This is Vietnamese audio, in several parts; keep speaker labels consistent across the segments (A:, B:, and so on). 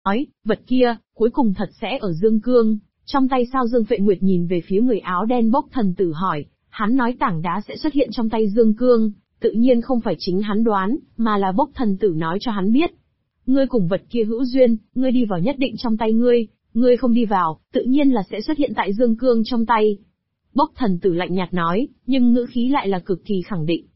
A: nói, vật kia, cuối cùng thật sẽ ở Dương Cương, trong tay sao? Dương Phệ Nguyệt nhìn về phía người áo đen Bốc Thần Tử hỏi, hắn nói tảng đá sẽ xuất hiện trong tay Dương Cương, tự nhiên không phải chính hắn đoán, mà là Bốc Thần Tử nói cho hắn biết. Ngươi cùng vật kia hữu duyên, ngươi đi vào nhất định trong tay ngươi không đi vào, tự nhiên là sẽ xuất hiện tại Dương Cương trong tay. Bốc Thần Tử lạnh nhạt nói, nhưng ngữ khí lại là cực kỳ khẳng định.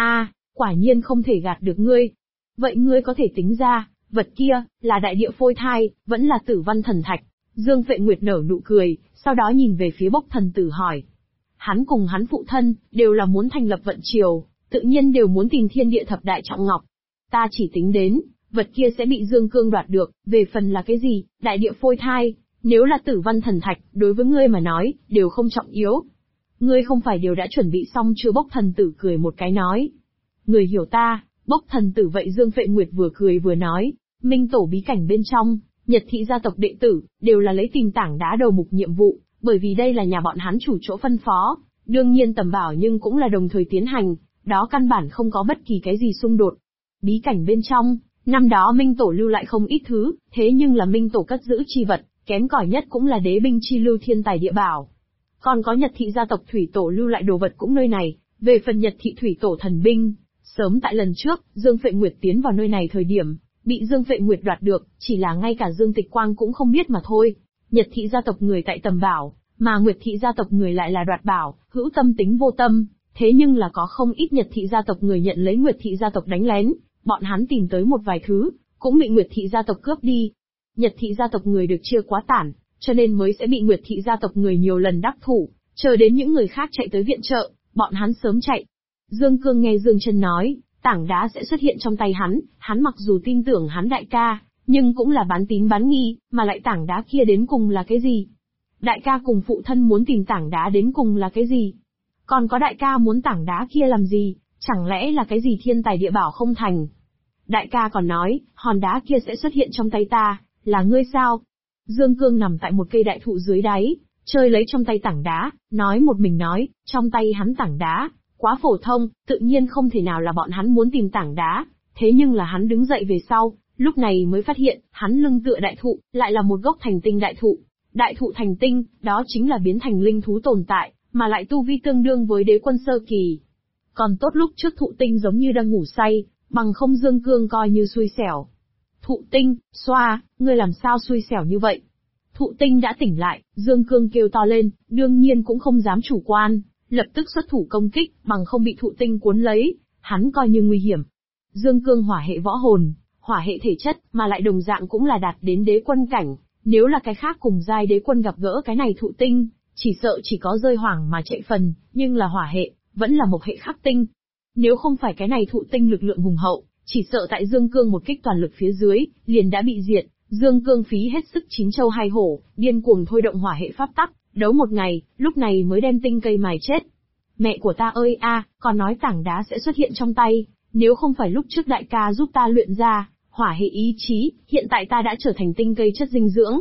A: Quả nhiên không thể gạt được ngươi. Vậy ngươi có thể tính ra, vật kia, là đại địa phôi thai, vẫn là Tử Văn Thần Thạch. Dương Phệ Nguyệt nở nụ cười, sau đó nhìn về phía Bốc Thần Tử hỏi. Hắn cùng hắn phụ thân, đều là muốn thành lập vận triều, tự nhiên đều muốn tìm thiên địa thập đại trọng ngọc. Ta chỉ tính đến, vật kia sẽ bị Dương Cương đoạt được, về phần là cái gì, đại địa phôi thai, nếu là Tử Văn Thần Thạch, đối với ngươi mà nói, đều không trọng yếu. Ngươi không phải đều đã chuẩn bị xong chưa? Bốc Thần Tử cười một cái nói. Người hiểu ta. Bốc Thần Tử vậy Dương Phệ Nguyệt vừa cười vừa nói, Minh Tổ bí cảnh bên trong, Nhật thị gia tộc đệ tử, đều là lấy tìm tảng đá đầu mục nhiệm vụ, bởi vì đây là nhà bọn hắn chủ chỗ phân phó, đương nhiên tầm bảo nhưng cũng là đồng thời tiến hành, đó căn bản không có bất kỳ cái gì xung đột. Bí cảnh bên trong, năm đó Minh Tổ lưu lại không ít thứ, thế nhưng là Minh Tổ cất giữ chi vật, kém cỏi nhất cũng là đế binh chi lưu thiên tài địa bảo. Còn có Nhật thị gia tộc Thủy Tổ lưu lại đồ vật cũng nơi này, về phần Nhật thị Thủy Tổ thần binh, sớm tại lần trước, Dương Phệ Nguyệt tiến vào nơi này thời điểm, bị Dương Phệ Nguyệt đoạt được, chỉ là ngay cả Dương Tịch Quang cũng không biết mà thôi. Nhật thị gia tộc người tại tầm bảo, mà Nguyệt thị gia tộc người lại là đoạt bảo, hữu tâm tính vô tâm, thế nhưng là có không ít Nhật thị gia tộc người nhận lấy Nguyệt thị gia tộc đánh lén, bọn hắn tìm tới một vài thứ, cũng bị Nguyệt thị gia tộc cướp đi. Nhật thị gia tộc người được chia quá tản, cho nên mới sẽ bị Nguyệt thị gia tộc người nhiều lần đắc thủ, chờ đến những người khác chạy tới viện trợ, bọn hắn sớm chạy. Dương Cương nghe Dương Chân nói, tảng đá sẽ xuất hiện trong tay hắn mặc dù tin tưởng hắn đại ca, nhưng cũng là bán tín bán nghi, mà lại tảng đá kia đến cùng là cái gì? Đại ca cùng phụ thân muốn tìm tảng đá đến cùng là cái gì? Còn có đại ca muốn tảng đá kia làm gì? Chẳng lẽ là cái gì thiên tài địa bảo không thành? Đại ca còn nói, hòn đá kia sẽ xuất hiện trong tay ta, là ngươi sao? Dương Cương nằm tại một cây đại thụ dưới đáy, chơi lấy trong tay tảng đá, nói một mình nói, trong tay hắn tảng đá, quá phổ thông, tự nhiên không thể nào là bọn hắn muốn tìm tảng đá, thế nhưng là hắn đứng dậy về sau, lúc này mới phát hiện, hắn lưng tựa đại thụ, lại là một gốc thành tinh đại thụ. Đại thụ thành tinh, đó chính là biến thành linh thú tồn tại, mà lại tu vi tương đương với đế quân sơ kỳ. Còn tốt lúc trước thụ tinh giống như đang ngủ say, bằng không Dương Cương coi như xui xẻo. Thụ tinh, xoa, ngươi làm sao xui xẻo như vậy? Thụ tinh đã tỉnh lại, Dương Cương kêu to lên, đương nhiên cũng không dám chủ quan, lập tức xuất thủ công kích, bằng không bị thụ tinh cuốn lấy, hắn coi như nguy hiểm. Dương Cương hỏa hệ võ hồn, hỏa hệ thể chất, mà lại đồng dạng cũng là đạt đến đế quân cảnh, nếu là cái khác cùng giai đế quân gặp gỡ cái này thụ tinh, chỉ sợ chỉ có rơi hoảng mà chạy phần, nhưng là hỏa hệ, vẫn là một hệ khắc tinh. Nếu không phải cái này thụ tinh lực lượng hùng hậu, chỉ sợ tại Dương Cương một kích toàn lực phía dưới, liền đã bị diệt. Dương Cương phí hết sức chín châu hai hổ, điên cuồng thôi động hỏa hệ pháp tắc, đấu một ngày, lúc này mới đem tinh cây mài chết. Mẹ của ta ơi còn nói tảng đá sẽ xuất hiện trong tay, nếu không phải lúc trước đại ca giúp ta luyện ra, hỏa hệ ý chí, hiện tại ta đã trở thành tinh cây chất dinh dưỡng.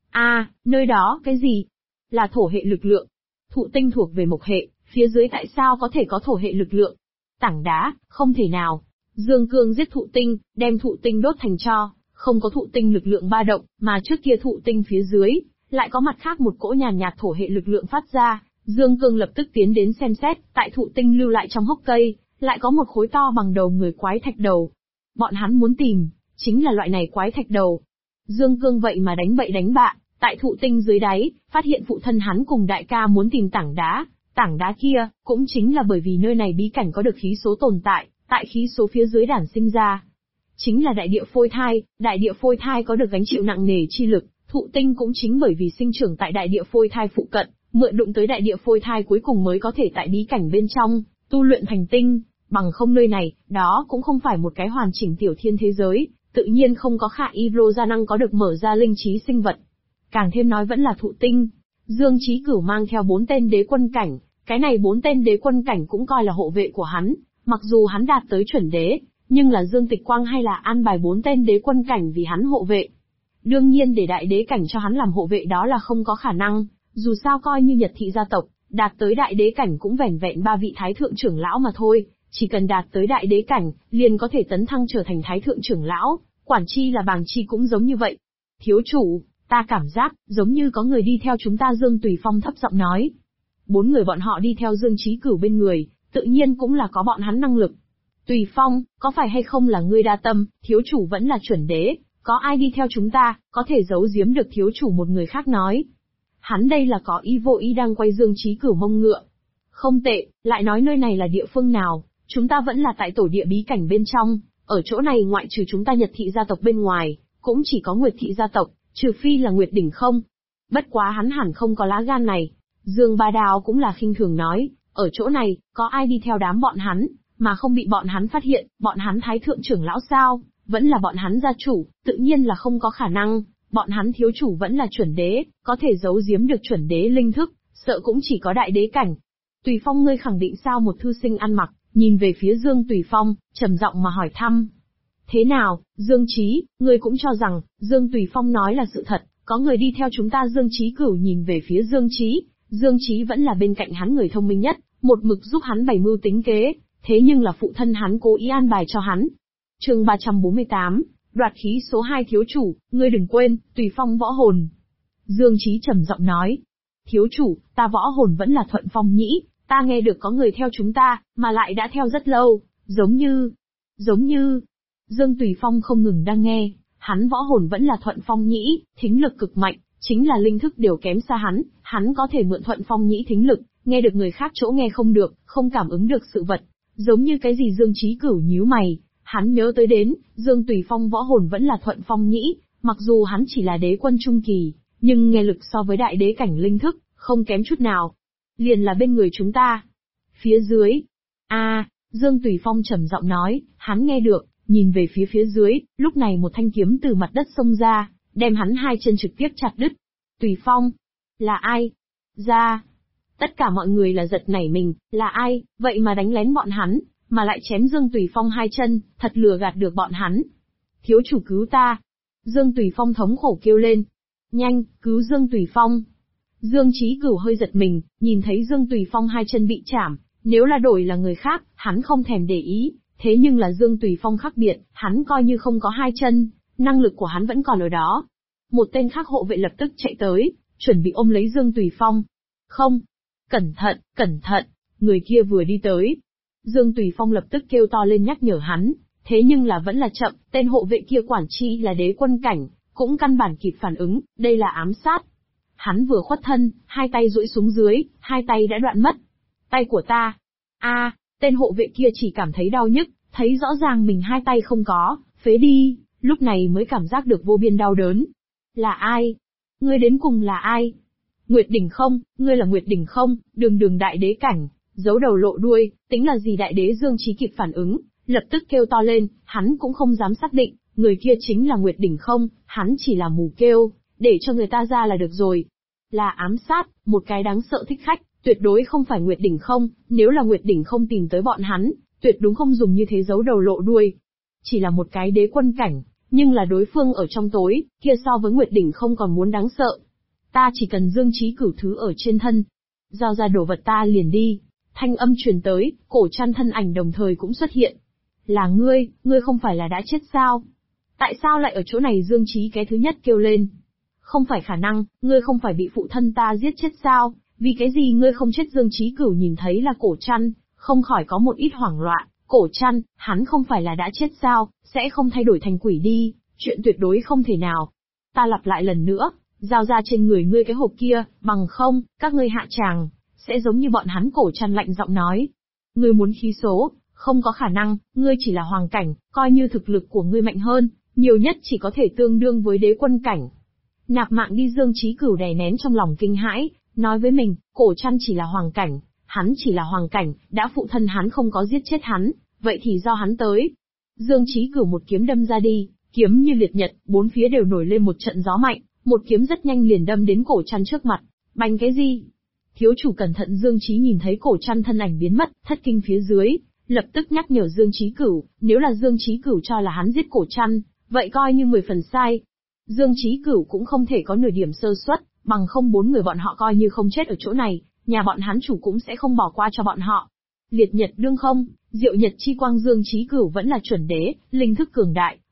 A: Nơi đó, cái gì? Là thổ hệ lực lượng. Thụ tinh thuộc về mộc hệ, phía dưới tại sao có thể có thổ hệ lực lượng? Tảng đá, không thể nào. Dương Cương giết thụ tinh, đem thụ tinh đốt thành tro, không có thụ tinh lực lượng ba động, mà trước kia thụ tinh phía dưới, lại có mặt khác một cỗ nhàn nhạt thổ hệ lực lượng phát ra. Dương Cương lập tức tiến đến xem xét, tại thụ tinh lưu lại trong hốc cây, lại có một khối to bằng đầu người quái thạch đầu. Bọn hắn muốn tìm, chính là loại này quái thạch đầu. Dương Cương vậy mà đánh bậy đánh bạ, tại thụ tinh dưới đáy, phát hiện phụ thân hắn cùng đại ca muốn tìm tảng đá kia, cũng chính là bởi vì nơi này bí cảnh có được khí số tồn tại, tại khí số phía dưới đản sinh ra. Chính là đại địa phôi thai có được gánh chịu nặng nề chi lực, thụ tinh cũng chính bởi vì sinh trưởng tại đại địa phôi thai phụ cận, mượn đụng tới đại địa phôi thai cuối cùng mới có thể tại bí cảnh bên trong, tu luyện thành tinh, bằng không nơi này, đó cũng không phải một cái hoàn chỉnh tiểu thiên thế giới, tự nhiên không có khả hydro gia năng có được mở ra linh trí sinh vật. Càng thêm nói vẫn là thụ tinh, Dương Chí Cửu mang theo 4 tên đế quân cảnh, cái này 4 tên đế quân cảnh cũng coi là hộ vệ của hắn, mặc dù hắn đạt tới chuẩn đế, nhưng là Dương Tịch Quang hay là an bài 4 tên đế quân cảnh vì hắn hộ vệ. Đương nhiên để đại đế cảnh cho hắn làm hộ vệ đó là không có khả năng, dù sao coi như Nhật thị gia tộc, đạt tới đại đế cảnh cũng vẻn vẹn 3 vị thái thượng trưởng lão mà thôi, chỉ cần đạt tới đại đế cảnh, liền có thể tấn thăng trở thành thái thượng trưởng lão, quản chi là bàng chi cũng giống như vậy. Thiếu chủ, ta cảm giác, giống như có người đi theo chúng ta. Dương Tùy Phong thấp giọng nói. 4 người bọn họ đi theo Dương Chí Cửu bên người, tự nhiên cũng là có bọn hắn năng lực. Tùy Phong, có phải hay không là ngươi đa tâm, thiếu chủ vẫn là chuẩn đế, có ai đi theo chúng ta, có thể giấu giếm được thiếu chủ? Một người khác nói. Hắn đây là có ý vô ý đang quay Dương Chí Cửu mông ngựa. Không tệ, lại nói nơi này là địa phương nào, chúng ta vẫn là tại tổ địa bí cảnh bên trong, ở chỗ này ngoại trừ chúng ta Nhật thị gia tộc bên ngoài, cũng chỉ có Nguyệt thị gia tộc, trừ phi là Nguyệt đỉnh không. Bất quá hắn hẳn không có lá gan này. Dương Ba Đào cũng là khinh thường nói, ở chỗ này, có ai đi theo đám bọn hắn, mà không bị bọn hắn phát hiện, bọn hắn thái thượng trưởng lão sao, vẫn là bọn hắn gia chủ, tự nhiên là không có khả năng, bọn hắn thiếu chủ vẫn là chuẩn đế, có thể giấu giếm được chuẩn đế linh thức, sợ cũng chỉ có đại đế cảnh. Tùy Phong, ngươi khẳng định sao? Một thư sinh ăn mặc, nhìn về phía Dương Tùy Phong, trầm giọng mà hỏi thăm. Thế nào, Dương Chí, ngươi cũng cho rằng, Dương Tùy Phong nói là sự thật, có người đi theo chúng ta? Dương Chí Cửu nhìn về phía Dương Chí, Dương Chí vẫn là bên cạnh hắn người thông minh nhất, một mực giúp hắn bày mưu tính kế, thế nhưng là phụ thân hắn cố ý an bài cho hắn. Chương 348, đoạt khí số 2. Thiếu chủ, ngươi đừng quên, Tùy Phong võ hồn. Dương Chí trầm giọng nói. Thiếu chủ, ta võ hồn vẫn là Thuận Phong Nhĩ, ta nghe được có người theo chúng ta, mà lại đã theo rất lâu, giống như... Dương Tùy Phong không ngừng đang nghe, hắn võ hồn vẫn là Thuận Phong Nhĩ, thính lực cực mạnh, chính là linh thức đều kém xa hắn có thể mượn Thuận Phong Nhĩ thính lực, nghe được người khác chỗ nghe không được, không cảm ứng được sự vật. Giống như cái gì? Dương Chí Cửu nhíu mày, hắn nhớ tới đến, Dương Tùy Phong võ hồn vẫn là Thuận Phong Nhĩ, mặc dù hắn chỉ là đế quân trung kỳ, nhưng nghe lực so với đại đế cảnh linh thức, không kém chút nào. Liền là bên người chúng ta. Phía dưới. Dương Tùy Phong trầm giọng nói, hắn nghe được, nhìn về phía dưới, lúc này một thanh kiếm từ mặt đất xông ra, đem hắn hai chân trực tiếp chặt đứt. Tùy Phong. Là ai? Ra. Tất cả mọi người là giật nảy mình, là ai, vậy mà đánh lén bọn hắn, mà lại chém Dương Tùy Phong hai chân, thật lừa gạt được bọn hắn. Thiếu chủ cứu ta. Dương Tùy Phong thống khổ kêu lên. Nhanh, cứu Dương Tùy Phong. Dương Chí Cửu hơi giật mình, nhìn thấy Dương Tùy Phong hai chân bị chảm, nếu là đổi là người khác, hắn không thèm để ý, thế nhưng là Dương Tùy Phong khác biệt, hắn coi như không có hai chân, năng lực của hắn vẫn còn ở đó. Một tên khác hộ vệ lập tức chạy tới, chuẩn bị ôm lấy Dương Tùy Phong. Không! Cẩn thận! Người kia vừa đi tới. Dương Tùy Phong lập tức kêu to lên nhắc nhở hắn, thế nhưng là vẫn là chậm, tên hộ vệ kia quản chi là đế quân cảnh, cũng căn bản kịp phản ứng, đây là ám sát. Hắn vừa khuất thân, hai tay duỗi xuống dưới, hai tay đã đoạn mất. Tay của ta! Tên hộ vệ kia chỉ cảm thấy đau nhức, thấy rõ ràng mình hai tay không có, phế đi, lúc này mới cảm giác được vô biên đau đớn. Là ai? Ngươi đến cùng là ai? Nguyệt đỉnh không, ngươi là Nguyệt đỉnh không, đường đại đế cảnh, giấu đầu lộ đuôi, tính là gì? Đại đế Dương Chí kịp phản ứng, lập tức kêu to lên, hắn cũng không dám xác định, người kia chính là Nguyệt đỉnh không, hắn chỉ là mù kêu, để cho người ta ra là được rồi. Là ám sát, một cái đáng sợ thích khách, tuyệt đối không phải Nguyệt đỉnh không, nếu là Nguyệt đỉnh không tìm tới bọn hắn, tuyệt đúng không dùng như thế giấu đầu lộ đuôi. Chỉ là một cái đế quân cảnh, nhưng là đối phương ở trong tối, kia so với Nguyệt đỉnh không còn muốn đáng sợ. Ta chỉ cần Dương Chí Cửu thứ ở trên thân, giao ra đồ vật ta liền đi. Thanh âm truyền tới, Cổ Trăn thân ảnh đồng thời cũng xuất hiện. Là ngươi không phải là đã chết sao? Tại sao lại ở chỗ này? Dương Chí cái thứ nhất kêu lên. Không phải khả năng, ngươi không phải bị phụ thân ta giết chết sao? Vì cái gì ngươi không chết? Dương Chí Cửu nhìn thấy là Cổ Trăn, không khỏi có một ít hoảng loạn. Cổ Trăn, hắn không phải là đã chết sao, sẽ không thay đổi thành quỷ đi, chuyện tuyệt đối không thể nào. Ta lặp lại lần nữa, giao ra trên người ngươi cái hộp kia, bằng không, các ngươi hạ tràng, sẽ giống như bọn hắn. Cổ Trăn lạnh giọng nói. Ngươi muốn khí số, không có khả năng, ngươi chỉ là hoàng cảnh, coi như thực lực của ngươi mạnh hơn, nhiều nhất chỉ có thể tương đương với đế quân cảnh. Nạp mạng đi! Dương Chí Cửu đè nén trong lòng kinh hãi, nói với mình, Cổ Trăn chỉ là hoàng cảnh, hắn chỉ là hoàng cảnh, đã phụ thân hắn không có giết chết hắn, vậy thì do hắn tới. Dương Chí Cửu một kiếm đâm ra đi, kiếm như liệt nhật, bốn phía đều nổi lên một trận gió mạnh, một kiếm rất nhanh liền đâm đến Cổ Trăn trước mặt. Bành! Cái gì? Thiếu chủ cẩn thận! Dương Chí nhìn thấy Cổ Trăn thân ảnh biến mất, thất kinh phía dưới, lập tức nhắc nhở Dương Chí Cửu, nếu là Dương Chí Cửu cho là hắn giết Cổ Trăn, vậy coi như 10 phần sai. Dương Chí Cửu cũng không thể có nửa điểm sơ suất, bằng không 4 người bọn họ coi như không chết ở chỗ này, nhà bọn hắn chủ cũng sẽ không bỏ qua cho bọn họ. Liệt nhật đương không, diệu nhật chi quang! Dương Chí Cửu vẫn là chuẩn đế, linh thức cường đại,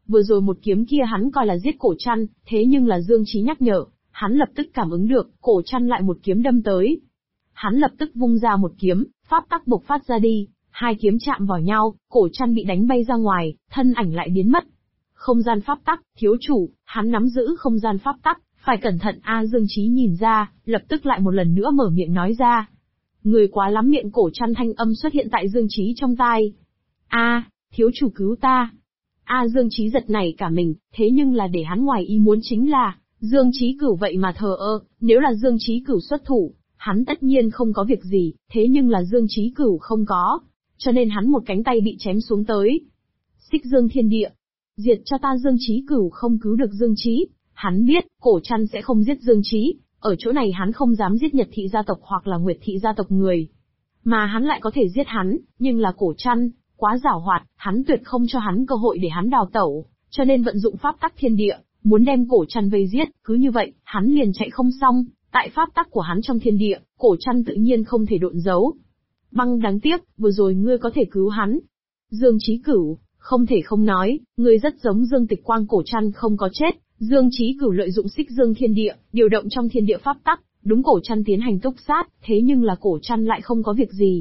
A: Vừa rồi một kiếm kia hắn coi là giết Cổ Trăn, thế nhưng là Dương Chí nhắc nhở, hắn lập tức cảm ứng được, Cổ Trăn lại một kiếm đâm tới. Hắn lập tức vung ra một kiếm, pháp tắc bộc phát ra đi, hai kiếm chạm vào nhau, Cổ Trăn bị đánh bay ra ngoài, thân ảnh lại biến mất. Không gian pháp tắc, thiếu chủ, hắn nắm giữ không gian pháp tắc, phải cẩn thận a. Dương Chí nhìn ra, lập tức lại một lần nữa mở miệng nói ra. Người quá lắm miệng. Cổ Trăn thanh âm xuất hiện tại Dương Chí trong tai. A, thiếu chủ cứu ta. A. Dương Chí giật nảy cả mình, thế nhưng là để hắn ngoài ý muốn chính là, Dương Chí Cửu vậy mà thờ ơ, nếu là Dương Chí Cửu xuất thủ, hắn tất nhiên không có việc gì, thế nhưng là Dương Chí Cửu không có, cho nên hắn một cánh tay bị chém xuống tới. Xích Dương Thiên Địa, diệt cho ta. Dương Chí Cửu không cứu được Dương Chí, hắn biết, Cổ Trăn sẽ không giết Dương Chí, ở chỗ này hắn không dám giết Nhật thị gia tộc hoặc là Nguyệt thị gia tộc người, mà hắn lại có thể giết hắn, nhưng là Cổ Trăn quá giảo hoạt, hắn tuyệt không cho hắn cơ hội để hắn đào tẩu, cho nên vận dụng pháp tắc thiên địa, muốn đem Cổ Trăn vây giết, cứ như vậy, hắn liền chạy không xong, tại pháp tắc của hắn trong thiên địa, Cổ Trăn tự nhiên không thể độn giấu. Băng đáng tiếc, vừa rồi ngươi có thể cứu hắn. Dương Chí Cửu, không thể không nói, ngươi rất giống Dương Tịch Quang. Cổ Trăn không có chết, Dương Chí Cửu lợi dụng Xích Dương Thiên Địa, điều động trong thiên địa pháp tắc, đúng Cổ Trăn tiến hành túc sát, thế nhưng là Cổ Trăn lại không có việc gì.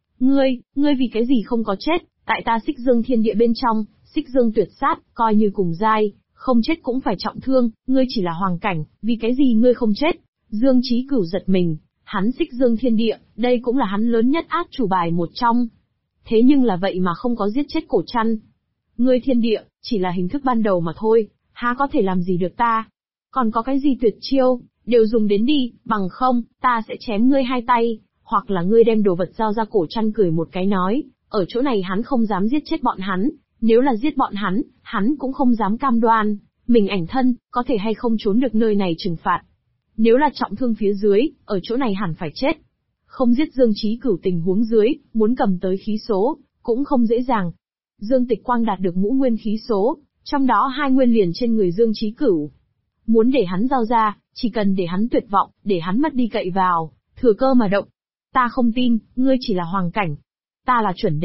A: Ngươi vì cái gì không có chết? Tại ta Xích Dương Thiên Địa bên trong, Xích Dương tuyệt sát, coi như cùng giai, không chết cũng phải trọng thương, ngươi chỉ là hoàng cảnh, vì cái gì ngươi không chết? Dương Chí Cửu giật mình, hắn Xích Dương Thiên Địa, đây cũng là hắn lớn nhất át chủ bài một trong. Thế nhưng là vậy mà không có giết chết Cổ Trăn. Ngươi thiên địa, chỉ là hình thức ban đầu mà thôi, há có thể làm gì được ta? Còn có cái gì tuyệt chiêu, đều dùng đến đi, bằng không, ta sẽ chém ngươi hai tay, hoặc là ngươi đem đồ vật giao ra. Cổ Trăn cười một cái nói, ở chỗ này hắn không dám giết chết bọn hắn, nếu là giết bọn hắn cũng không dám cam đoan, mình ảnh thân, có thể hay không trốn được nơi này trừng phạt. Nếu là trọng thương phía dưới, ở chỗ này hẳn phải chết. Không giết Dương Chí Cửu tình huống dưới, muốn cầm tới khí số, cũng không dễ dàng. Dương Tịch Quang đạt được ngũ nguyên khí số, trong đó 2 nguyên liền trên người Dương Chí Cửu. Muốn để hắn giao ra, chỉ cần để hắn tuyệt vọng, để hắn mất đi cậy vào, thừa cơ mà động. Ta không tin, ngươi chỉ là hoàng cảnh. Ta là chuẩn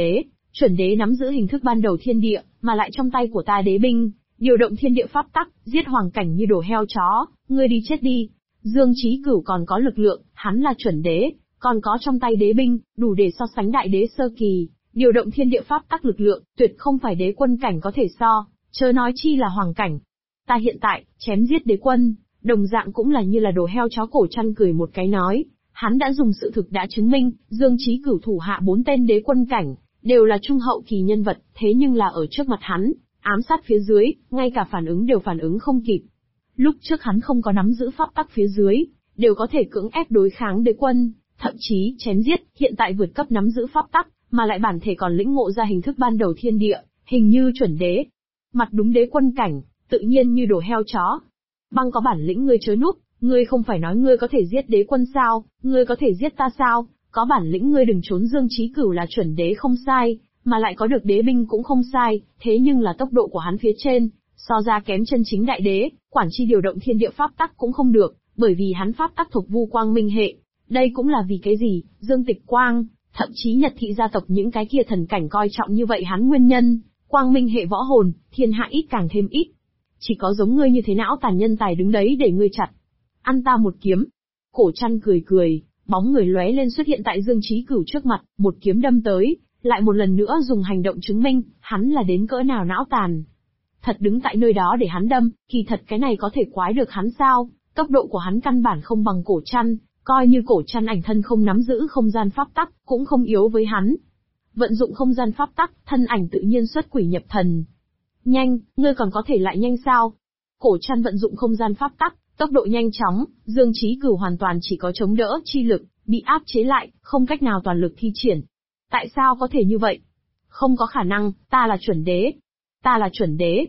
A: đế nắm giữ hình thức ban đầu thiên địa, mà lại trong tay của ta đế binh, điều động thiên địa pháp tắc, giết hoàng cảnh như đồ heo chó, ngươi đi chết đi. Dương Chí Cửu còn có lực lượng, hắn là chuẩn đế, còn có trong tay đế binh, đủ để so sánh đại đế sơ kỳ, điều động thiên địa pháp tắc lực lượng, tuyệt không phải đế quân cảnh có thể so, chớ nói chi là hoàng cảnh. Ta hiện tại, chém giết đế quân, đồng dạng cũng là như là đồ heo chó. Cổ Trăn cười một cái nói, hắn đã dùng sự thực đã chứng minh, Dương Chí Cửu thủ hạ 4 tên đế quân cảnh, đều là trung hậu kỳ nhân vật, thế nhưng là ở trước mặt hắn, ám sát phía dưới, ngay cả phản ứng đều phản ứng không kịp. Lúc trước hắn không có nắm giữ pháp tắc phía dưới, đều có thể cưỡng ép đối kháng đế quân, thậm chí chém giết, hiện tại vượt cấp nắm giữ pháp tắc, mà lại bản thể còn lĩnh ngộ ra hình thức ban đầu thiên địa, hình như chuẩn đế. Mặt đúng đế quân cảnh, tự nhiên như đồ heo chó. Băng có bản lĩnh ngươi chớ núp, ngươi không phải nói ngươi có thể giết đế quân sao, ngươi có thể giết ta sao, có bản lĩnh ngươi đừng trốn. Dương Chí Cửu là chuẩn đế không sai, mà lại có được đế binh cũng không sai, thế nhưng là tốc độ của hắn phía trên, so ra kém chân chính đại đế, quản chi điều động thiên địa pháp tắc cũng không được, bởi vì hắn pháp tắc thuộc vu quang minh hệ. Đây cũng là vì cái gì, Dương Tịch Quang, thậm chí Nhật thị gia tộc những cái kia thần cảnh coi trọng như vậy hắn nguyên nhân, quang minh hệ võ hồn, thiên hạ ít càng thêm ít. Chỉ có giống ngươi như thế não tàn nhân tài đứng đấy để ngươi chặt. Ăn ta một kiếm. Cổ Trăn cười cười, bóng người lóe lên xuất hiện tại Dương Chí Cửu trước mặt, một kiếm đâm tới, lại một lần nữa dùng hành động chứng minh, hắn là đến cỡ nào não tàn. Thật đứng tại nơi đó để hắn đâm, kỳ thật cái này có thể quái được hắn sao, tốc độ của hắn căn bản không bằng Cổ Trăn, coi như Cổ Trăn ảnh thân không nắm giữ không gian pháp tắc, cũng không yếu với hắn. Vận dụng không gian pháp tắc, thân ảnh tự nhiên xuất quỷ nhập thần. Nhanh, ngươi còn có thể lại nhanh sao? Cổ Trăn vận dụng không gian pháp tắc, tốc độ nhanh chóng, Dương Chí Cửu hoàn toàn chỉ có chống đỡ chi lực, bị áp chế lại, không cách nào toàn lực thi triển. Tại sao có thể như vậy? Không có khả năng, ta là chuẩn đế. Ta là chuẩn đế.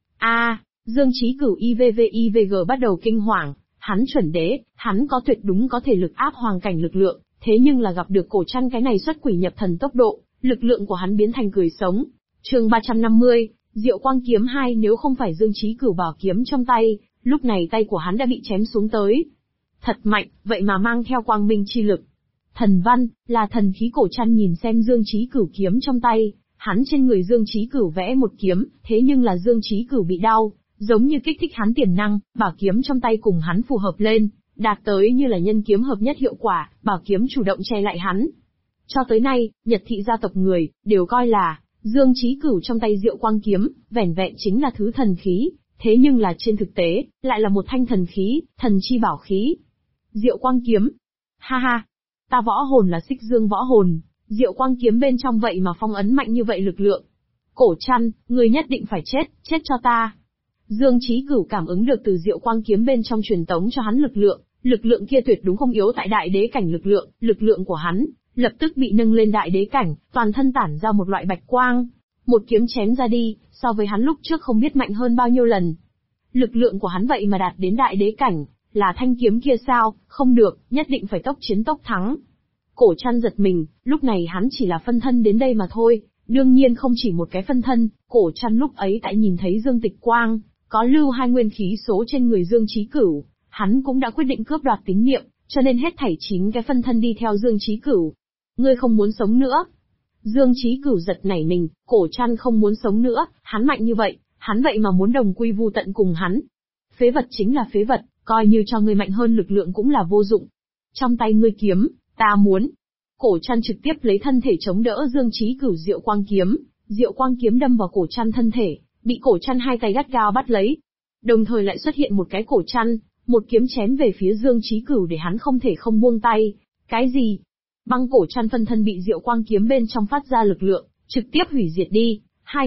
A: Dương Chí Cửu IVG bắt đầu kinh hoàng, hắn chuẩn đế, hắn có tuyệt đúng có thể lực áp hoàng cảnh lực lượng, thế nhưng là gặp được Cổ Trăn cái này xuất quỷ nhập thần tốc độ, lực lượng của hắn biến thành cười sống. Chương 350, Diệu Quang kiếm 2. Nếu không phải Dương Chí Cửu bảo kiếm trong tay, lúc này tay của hắn đã bị chém xuống tới. Thật mạnh, vậy mà mang theo quang minh chi lực. Thần văn, là thần khí. Cổ Trăn nhìn xem Dương Chí Cửu kiếm trong tay, Hắn trên người Dương Chí Cửu vẽ một kiếm, thế nhưng là Dương Chí Cửu bị đau, giống như kích thích hắn tiềm năng, bảo kiếm trong tay cùng hắn phù hợp lên, đạt tới như là nhân kiếm hợp nhất hiệu quả, bảo kiếm chủ động che lại hắn. Cho tới nay, Nhật thị gia tộc người, đều coi là, Dương Chí Cửu trong tay Diệu Quang kiếm, vẻn vẹn chính là thứ thần khí, thế nhưng là trên thực tế, lại là một thanh thần khí, thần chi bảo khí. Diệu Quang kiếm. Ha ha, ta võ hồn là Xích Dương võ hồn, Diệu Quang kiếm bên trong vậy mà phong ấn mạnh như vậy lực lượng. Cổ Trăn, ngươi nhất định phải chết, chết cho ta. Dương Chí Cửu cảm ứng được từ Diệu Quang kiếm bên trong truyền tống cho hắn lực lượng kia tuyệt đúng không yếu tại đại đế cảnh lực lượng của hắn, lập tức bị nâng lên đại đế cảnh, toàn thân tản ra một loại bạch quang. Một kiếm chém ra đi, so với hắn lúc trước không biết mạnh hơn bao nhiêu lần. Lực lượng của hắn vậy mà đạt đến đại đế cảnh, là thanh kiếm kia sao, không được, nhất định phải tốc chiến tốc thắng. Cổ Trăn giật mình, lúc này hắn chỉ là phân thân đến đây mà thôi, đương nhiên không chỉ một cái phân thân, Cổ Trăn lúc ấy tại nhìn thấy Dương Tịch Quang, có lưu hai nguyên khí số trên người Dương Chí Cửu, hắn cũng đã quyết định cướp đoạt tín niệm, cho nên hết thảy 9 cái phân thân đi theo Dương Chí Cửu. Ngươi không muốn sống nữa. Dương Chí Cửu giật nảy mình, Cổ Trăn không muốn sống nữa, hắn mạnh như vậy, hắn vậy mà muốn đồng quy vu tận cùng hắn. Phế vật chính là phế vật, coi như cho ngươi mạnh hơn lực lượng cũng là vô dụng. Trong tay ngươi kiếm, ta muốn. Cổ Trăn trực tiếp lấy thân thể chống đỡ Dương Chí Cửu Diệu Quang kiếm đâm vào Cổ Trăn thân thể, bị Cổ Trăn hai tay gắt gao bắt lấy. Đồng thời lại xuất hiện một cái Cổ Trăn, một kiếm chém về phía Dương Chí Cửu để hắn không thể không buông tay. Cái gì? Băng Cổ Trăn phân thân bị Diệu Quang kiếm bên trong phát ra lực lượng, trực tiếp hủy diệt đi,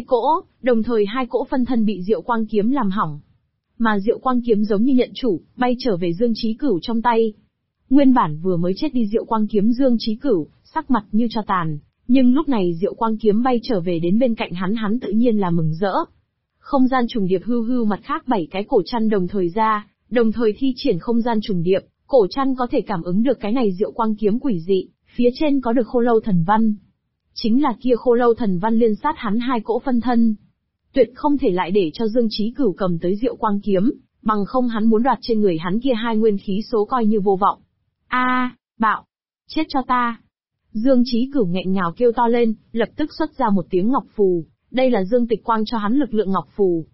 A: đồng thời hai cỗ phân thân bị Diệu Quang kiếm làm hỏng. Mà Diệu Quang kiếm giống như nhận chủ, bay trở về Dương Chí Cửu trong tay. Nguyên bản vừa mới chết đi Diệu Quang kiếm Dương Chí Cửu, sắc mặt như tro tàn, nhưng lúc này Diệu Quang kiếm bay trở về đến bên cạnh hắn tự nhiên là mừng rỡ. Không gian trùng điệp hưu mặt khác 7 cái Cổ Trăn đồng thời thi triển không gian trùng điệp, Cổ Trăn có thể cảm ứng được cái này Diệu Quang kiếm quỷ dị, phía trên có được Khô Lâu thần văn. Chính là kia Khô Lâu thần văn liên sát hắn hai cỗ phân thân. Tuyệt không thể lại để cho Dương Chí Cửu cầm tới Diệu Quang kiếm, bằng không hắn muốn đoạt trên người hắn kia hai nguyên khí số coi như vô vọng. Bạo! Chết cho ta! Dương Chí Cửu nghẹn ngào kêu to lên, lập tức xuất ra một tiếng ngọc phù, đây là Dương Tịch Quang cho hắn lực lượng ngọc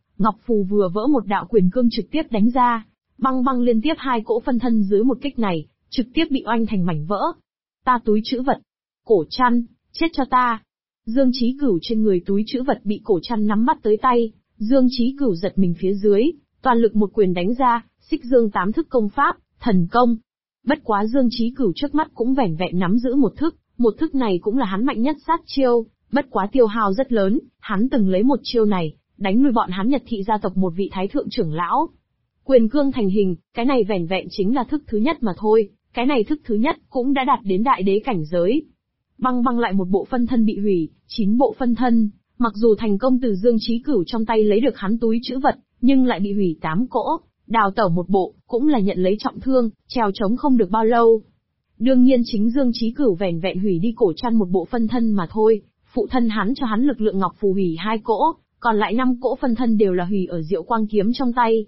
A: phù vừa vỡ một đạo quyền cương trực tiếp đánh ra, băng liên tiếp hai cỗ phân thân dưới một kích này, trực tiếp bị oanh thành mảnh vỡ. Ta túi trữ vật! Cổ Trăn, chết cho ta! Dương Chí Cửu trên người túi trữ vật bị Cổ Trăn nắm bắt tới tay, Dương Chí Cửu giật mình phía dưới, toàn lực một quyền đánh ra, Xích Dương 8 thức công pháp, thần công. Bất quá Dương Chí Cửu trước mắt cũng vẻn vẹn nắm giữ một thức này cũng là hắn mạnh nhất sát chiêu, bất quá tiêu hao rất lớn, hắn từng lấy một chiêu này, đánh lui bọn hắn Nhật thị gia tộc một vị thái thượng trưởng lão. Quyền cương thành hình, cái này vẻn vẹn chính là thức thứ nhất mà thôi, cái này thức thứ nhất cũng đã đạt đến đại đế cảnh giới. Băng lại một bộ phân thân bị hủy, 9 bộ phân thân, mặc dù thành công từ Dương Chí Cửu trong tay lấy được hắn túi trữ vật, nhưng lại bị hủy 8 cỗ, đào tẩu một bộ, cũng là nhận lấy trọng thương, trèo trống không được bao lâu. Đương nhiên chính Dương Chí Cửu vẻn vẹn hủy đi Cổ Trăn một bộ phân thân mà thôi, phụ thân hắn cho hắn lực lượng ngọc phù hủy 2 cỗ, còn lại 5 cỗ phân thân đều là hủy ở Diệu Quang kiếm trong tay.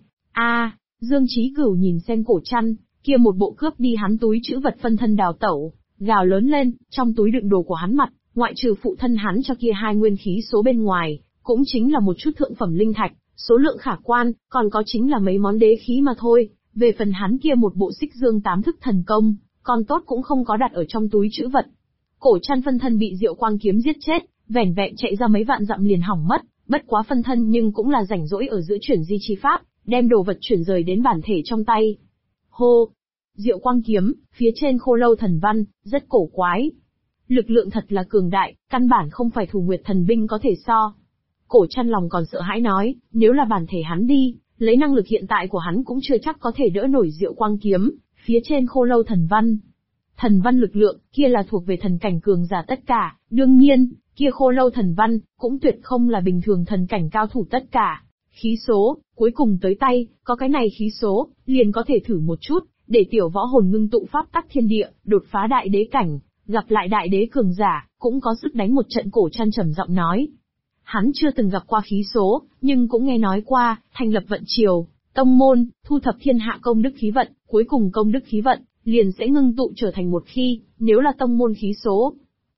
A: Dương Chí Cửu nhìn xem Cổ Trăn, kia một bộ cướp đi hắn túi trữ vật phân thân đào tẩu, gào lớn lên, trong túi đựng đồ của hắn mặt, ngoại trừ phụ thân hắn cho kia hai nguyên khí số bên ngoài, cũng chính là một chút thượng phẩm linh thạch, số lượng khả quan, còn có chính là mấy món đế khí mà thôi. Về phần hắn kia một bộ Xích Dương 8 thức thần công, còn tốt cũng không có đặt ở trong túi trữ vật. Cổ Trăn phân thân bị Diệu Quang kiếm giết chết, vẻn vẹn chạy ra mấy vạn dặm liền hỏng mất, bất quá phân thân nhưng cũng là rảnh rỗi ở giữa chuyển di chi pháp, đem đồ vật chuyển rời đến bản thể trong tay. Hô! Diệu Quang kiếm, phía trên Khô Lâu thần văn, rất cổ quái. Lực lượng thật là cường đại, căn bản không phải Thủ Nguyệt thần binh có thể so. Cổ Trăn lòng còn sợ hãi nói, nếu là bản thể hắn đi, lấy năng lực hiện tại của hắn cũng chưa chắc có thể đỡ nổi Diệu Quang kiếm, phía trên Khô Lâu thần văn. Thần văn lực lượng, kia là thuộc về thần cảnh cường giả tất cả, đương nhiên, kia Khô Lâu thần văn, cũng tuyệt không là bình thường thần cảnh cao thủ tất cả. Khí số, cuối cùng tới tay, có cái này khí số, liền có thể thử một chút, để tiểu võ hồn ngưng tụ pháp tắc thiên địa, đột phá đại đế cảnh, gặp lại đại đế cường giả, cũng có sức đánh một trận. Cổ Trăn trầm giọng nói. Hắn chưa từng gặp qua khí số, nhưng cũng nghe nói qua, thành lập vận triều, tông môn, thu thập thiên hạ công đức khí vận, cuối cùng công đức khí vận, liền sẽ ngưng tụ trở thành một khi, nếu là tông môn khí số.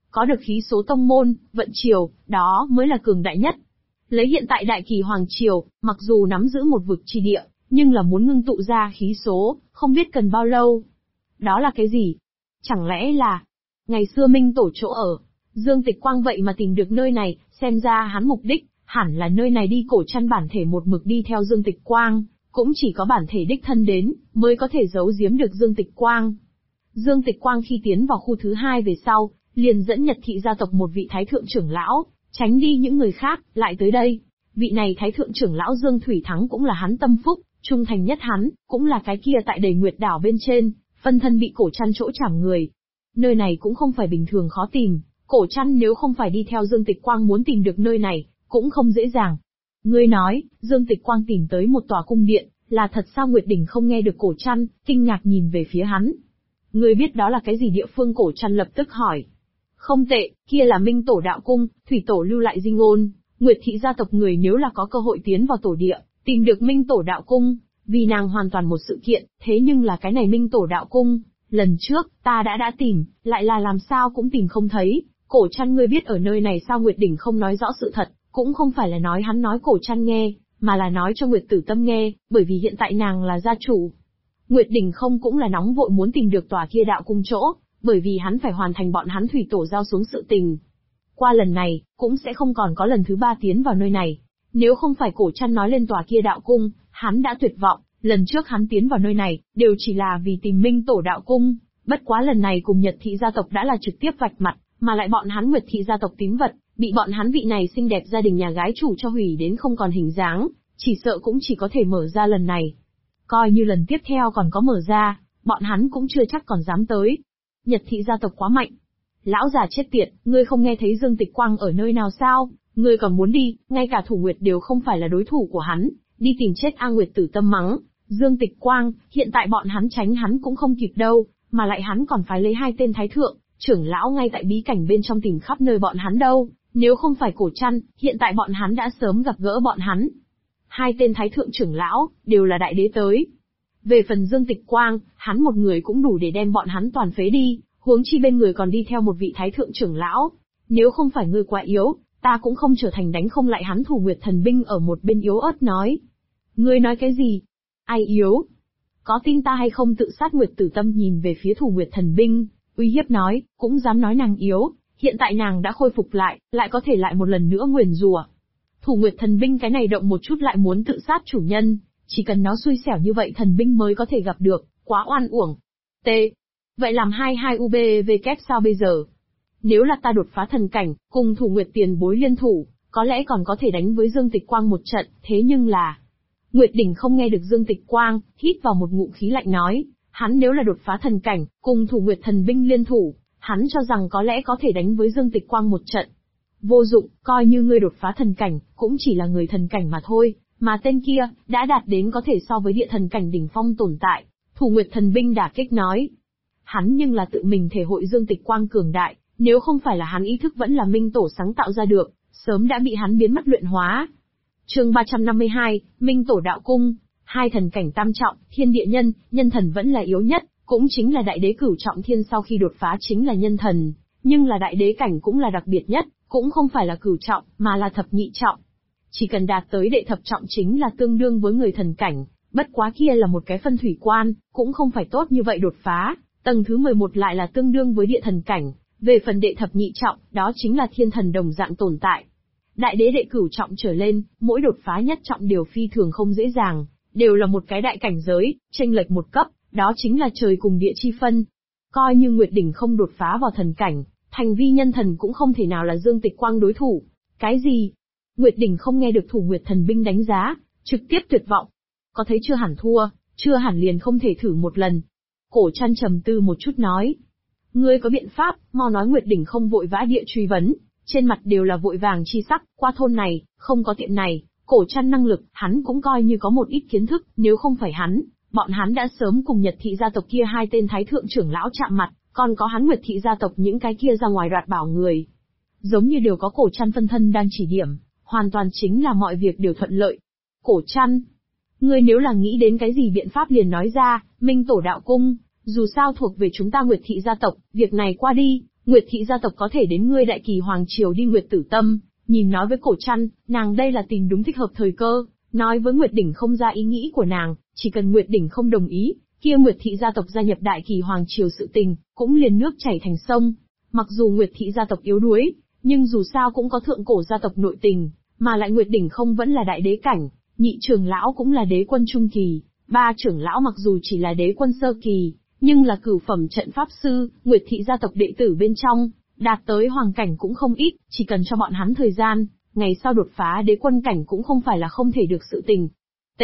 A: Có được khí số tông môn, vận triều, đó mới là cường đại nhất. Lấy hiện tại Đại Kỳ Hoàng Triều, mặc dù nắm giữ một vực chi địa, nhưng là muốn ngưng tụ ra khí số, không biết cần bao lâu. Đó là cái gì? Chẳng lẽ là ngày xưa Minh Tổ chỗ ở? Dương Tịch Quang vậy mà tìm được nơi này, xem ra hắn mục đích, hẳn là nơi này đi. Cổ Trăn bản thể một mực đi theo Dương Tịch Quang, cũng chỉ có bản thể đích thân đến, mới có thể giấu giếm được Dương Tịch Quang. Dương Tịch Quang khi tiến vào khu thứ 2 về sau, liền dẫn Nhật thị gia tộc một vị thái thượng trưởng lão, tránh đi những người khác, lại tới đây. Vị này thái thượng trưởng lão Dương Thủy Thắng cũng là hắn tâm phúc, trung thành nhất hắn, cũng là cái kia tại Đầy Nguyệt đảo bên trên, phân thân bị Cổ Trăn chỗ chảm người. Nơi này cũng không phải bình thường khó tìm, Cổ Trăn nếu không phải đi theo Dương Tịch Quang muốn tìm được nơi này, cũng không dễ dàng. Ngươi nói, Dương Tịch Quang tìm tới một tòa cung điện, là thật sao? Nguyệt Đình không nghe được Cổ Trăn, kinh ngạc nhìn về phía hắn. Ngươi biết đó là cái gì địa phương? Cổ Trăn lập tức hỏi. Không tệ, kia là Minh Tổ đạo cung, Thủy Tổ lưu lại di ngôn, Nguyệt thị gia tộc người nếu là có cơ hội tiến vào tổ địa, tìm được Minh Tổ đạo cung, vì nàng hoàn toàn một sự kiện, thế nhưng là cái này Minh Tổ đạo cung, lần trước, ta đã tìm, lại là làm sao cũng tìm không thấy. Cổ Trăn, ngươi biết ở nơi này sao? Nguyệt Đình không nói rõ sự thật, cũng không phải là nói hắn nói Cổ Trăn nghe, mà là nói cho Nguyệt Tử Tâm nghe, bởi vì hiện tại nàng là gia chủ. Nguyệt Đình không cũng là nóng vội muốn tìm được tòa kia đạo cung chỗ, bởi vì hắn phải hoàn thành bọn hắn Thủy Tổ giao xuống sự tình. Qua lần này, cũng sẽ không còn có lần thứ 3 tiến vào nơi này. Nếu không phải Cổ Trăn nói lên tòa kia đạo cung, hắn đã tuyệt vọng. Lần trước hắn tiến vào nơi này, đều chỉ là vì tìm Minh Tổ đạo cung. Bất quá lần này cùng Nhật thị gia tộc đã là trực tiếp vạch mặt, mà lại bọn hắn Nguyệt thị gia tộc tín vật, bị bọn hắn vị này xinh đẹp gia đình nhà gái chủ cho hủy đến không còn hình dáng, chỉ sợ cũng chỉ có thể mở ra lần này. Coi như lần tiếp theo còn có mở ra, bọn hắn cũng chưa chắc còn dám tới. Nhật thị gia tộc quá mạnh. Lão già chết tiệt, ngươi không nghe thấy Dương Tịch Quang ở nơi nào sao? Ngươi còn muốn đi, ngay cả Thủ Nguyệt đều không phải là đối thủ của hắn, đi tìm chết A. Nguyệt Tử Tâm mắng. Dương Tịch Quang, hiện tại bọn hắn tránh hắn cũng không kịp đâu, mà lại hắn còn phải lấy 2 tên thái thượng, trưởng lão ngay tại bí cảnh bên trong tìm khắp nơi bọn hắn đâu, nếu không phải Cổ Trăn, hiện tại bọn hắn đã sớm gặp gỡ bọn hắn. 2 tên thái thượng trưởng lão, đều là đại đế tới. Về phần Dương Tịch Quang, hắn một người cũng đủ để đem bọn hắn toàn phế đi, huống chi bên người còn đi theo một vị thái thượng trưởng lão. Nếu không phải ngươi quá yếu, ta cũng không trở thành đánh không lại hắn. Thủ Nguyệt thần binh ở một bên yếu ớt nói. Ngươi nói cái gì? Ai yếu? Có tin ta hay không? Tự sát. Nguyệt Tử Tâm nhìn về phía Thủ Nguyệt thần binh, uy hiếp nói, cũng dám nói nàng yếu, hiện tại nàng đã khôi phục lại có thể lại một lần nữa nguyền rủa. Thủ Nguyệt thần binh cái này động một chút lại muốn tự sát chủ nhân, chỉ cần nó xui xẻo như vậy thần binh mới có thể gặp được, quá oan uổng. T. Vậy làm 22 UBV sao bây giờ? Nếu là ta đột phá thần cảnh, cùng Thủ Nguyệt tiền bối liên thủ, có lẽ còn có thể đánh với Dương Tịch Quang một trận, thế nhưng là... Nguyệt Đình không nghe được Dương Tịch Quang, hít vào một ngụm khí lạnh nói, hắn nếu là đột phá thần cảnh, cùng Thủ Nguyệt thần binh liên thủ, hắn cho rằng có lẽ có thể đánh với Dương Tịch Quang một trận. Vô dụng, coi như ngươi đột phá thần cảnh, cũng chỉ là người thần cảnh mà thôi, mà tên kia, đã đạt đến có thể so với địa thần cảnh đỉnh phong tồn tại. Thủ Nguyệt thần binh đả kích nói. Hắn nhưng là tự mình thể hội Dương Tịch Quang cường đại, nếu không phải là hắn ý thức vẫn là Minh Tổ sáng tạo ra được, sớm đã bị hắn biến mất luyện hóa. Chương 352, Minh Tổ đạo cung, 2 thần cảnh tam trọng, thiên địa nhân thần vẫn là yếu nhất, cũng chính là đại đế cửu trọng thiên sau khi đột phá chính là nhân thần, nhưng là đại đế cảnh cũng là đặc biệt nhất, cũng không phải là cửu trọng, mà là thập nhị trọng. Chỉ cần đạt tới đệ thập trọng chính là tương đương với người thần cảnh, bất quá kia là một cái phân thủy quan, cũng không phải tốt như vậy đột phá, tầng thứ 11 lại là tương đương với địa thần cảnh, về phần đệ thập nhị trọng, đó chính là thiên thần đồng dạng tồn tại. Đại đế đệ cửu trọng trở lên, mỗi đột phá nhất trọng đều phi thường không dễ dàng, đều là một cái đại cảnh giới, chênh lệch một cấp, đó chính là trời cùng địa chi phân. Coi như Nguyệt Đỉnh không đột phá vào thần cảnh, thành vi nhân thần cũng không thể nào là Dương Tịch Quang đối thủ. Cái gì? Nguyệt Đỉnh không nghe được Thủ Nguyệt thần binh đánh giá, trực tiếp tuyệt vọng. Có thấy chưa hẳn thua, chưa hẳn liền không thể thử một lần. Cổ Trăn trầm tư một chút nói. Ngươi có biện pháp, mau nói. Nguyệt Đỉnh không vội vã địa truy vấn, trên mặt đều là vội vàng chi sắc, qua thôn này, không có tiệm này, Cổ Trăn năng lực, hắn cũng coi như có một ít kiến thức, nếu không phải hắn, bọn hắn đã sớm cùng Nhật thị gia tộc kia 2 tên thái thượng trưởng lão chạm mặt, còn có hắn Nguyệt thị gia tộc những cái kia ra ngoài đoạt bảo người. Giống như đều có Cổ Trăn phân thân đang chỉ điểm, hoàn toàn chính là mọi việc đều thuận lợi. Cổ Trăn, ngươi nếu là nghĩ đến cái gì biện pháp liền nói ra. Minh Tổ đạo cung, dù sao thuộc về chúng ta Nguyệt thị gia tộc, việc này qua đi, Nguyệt thị gia tộc có thể đến ngươi Đại Kỳ Hoàng Triều đi. Nguyệt Tử Tâm nhìn nói với Cổ Trăn, nàng đây là tìm đúng thích hợp thời cơ, nói với Nguyệt Đỉnh không ra ý nghĩ của nàng, chỉ cần Nguyệt Đỉnh không đồng ý, kia Nguyệt thị gia tộc gia nhập Đại Kỳ Hoàng Triều sự tình, cũng liền nước chảy thành sông. Mặc dù Nguyệt thị gia tộc yếu đuối, nhưng dù sao cũng có thượng cổ gia tộc nội tình, mà lại Nguyệt Đỉnh không vẫn là đại đế cảnh, nhị trưởng lão cũng là đế quân trung kỳ, ba trưởng lão mặc dù chỉ là đế quân sơ kỳ, nhưng là cửu phẩm trận pháp sư. Nguyệt thị gia tộc đệ tử bên trong, đạt tới hoàng cảnh cũng không ít, chỉ cần cho bọn hắn thời gian, ngày sau đột phá đế quân cảnh cũng không phải là không thể được sự tình. T.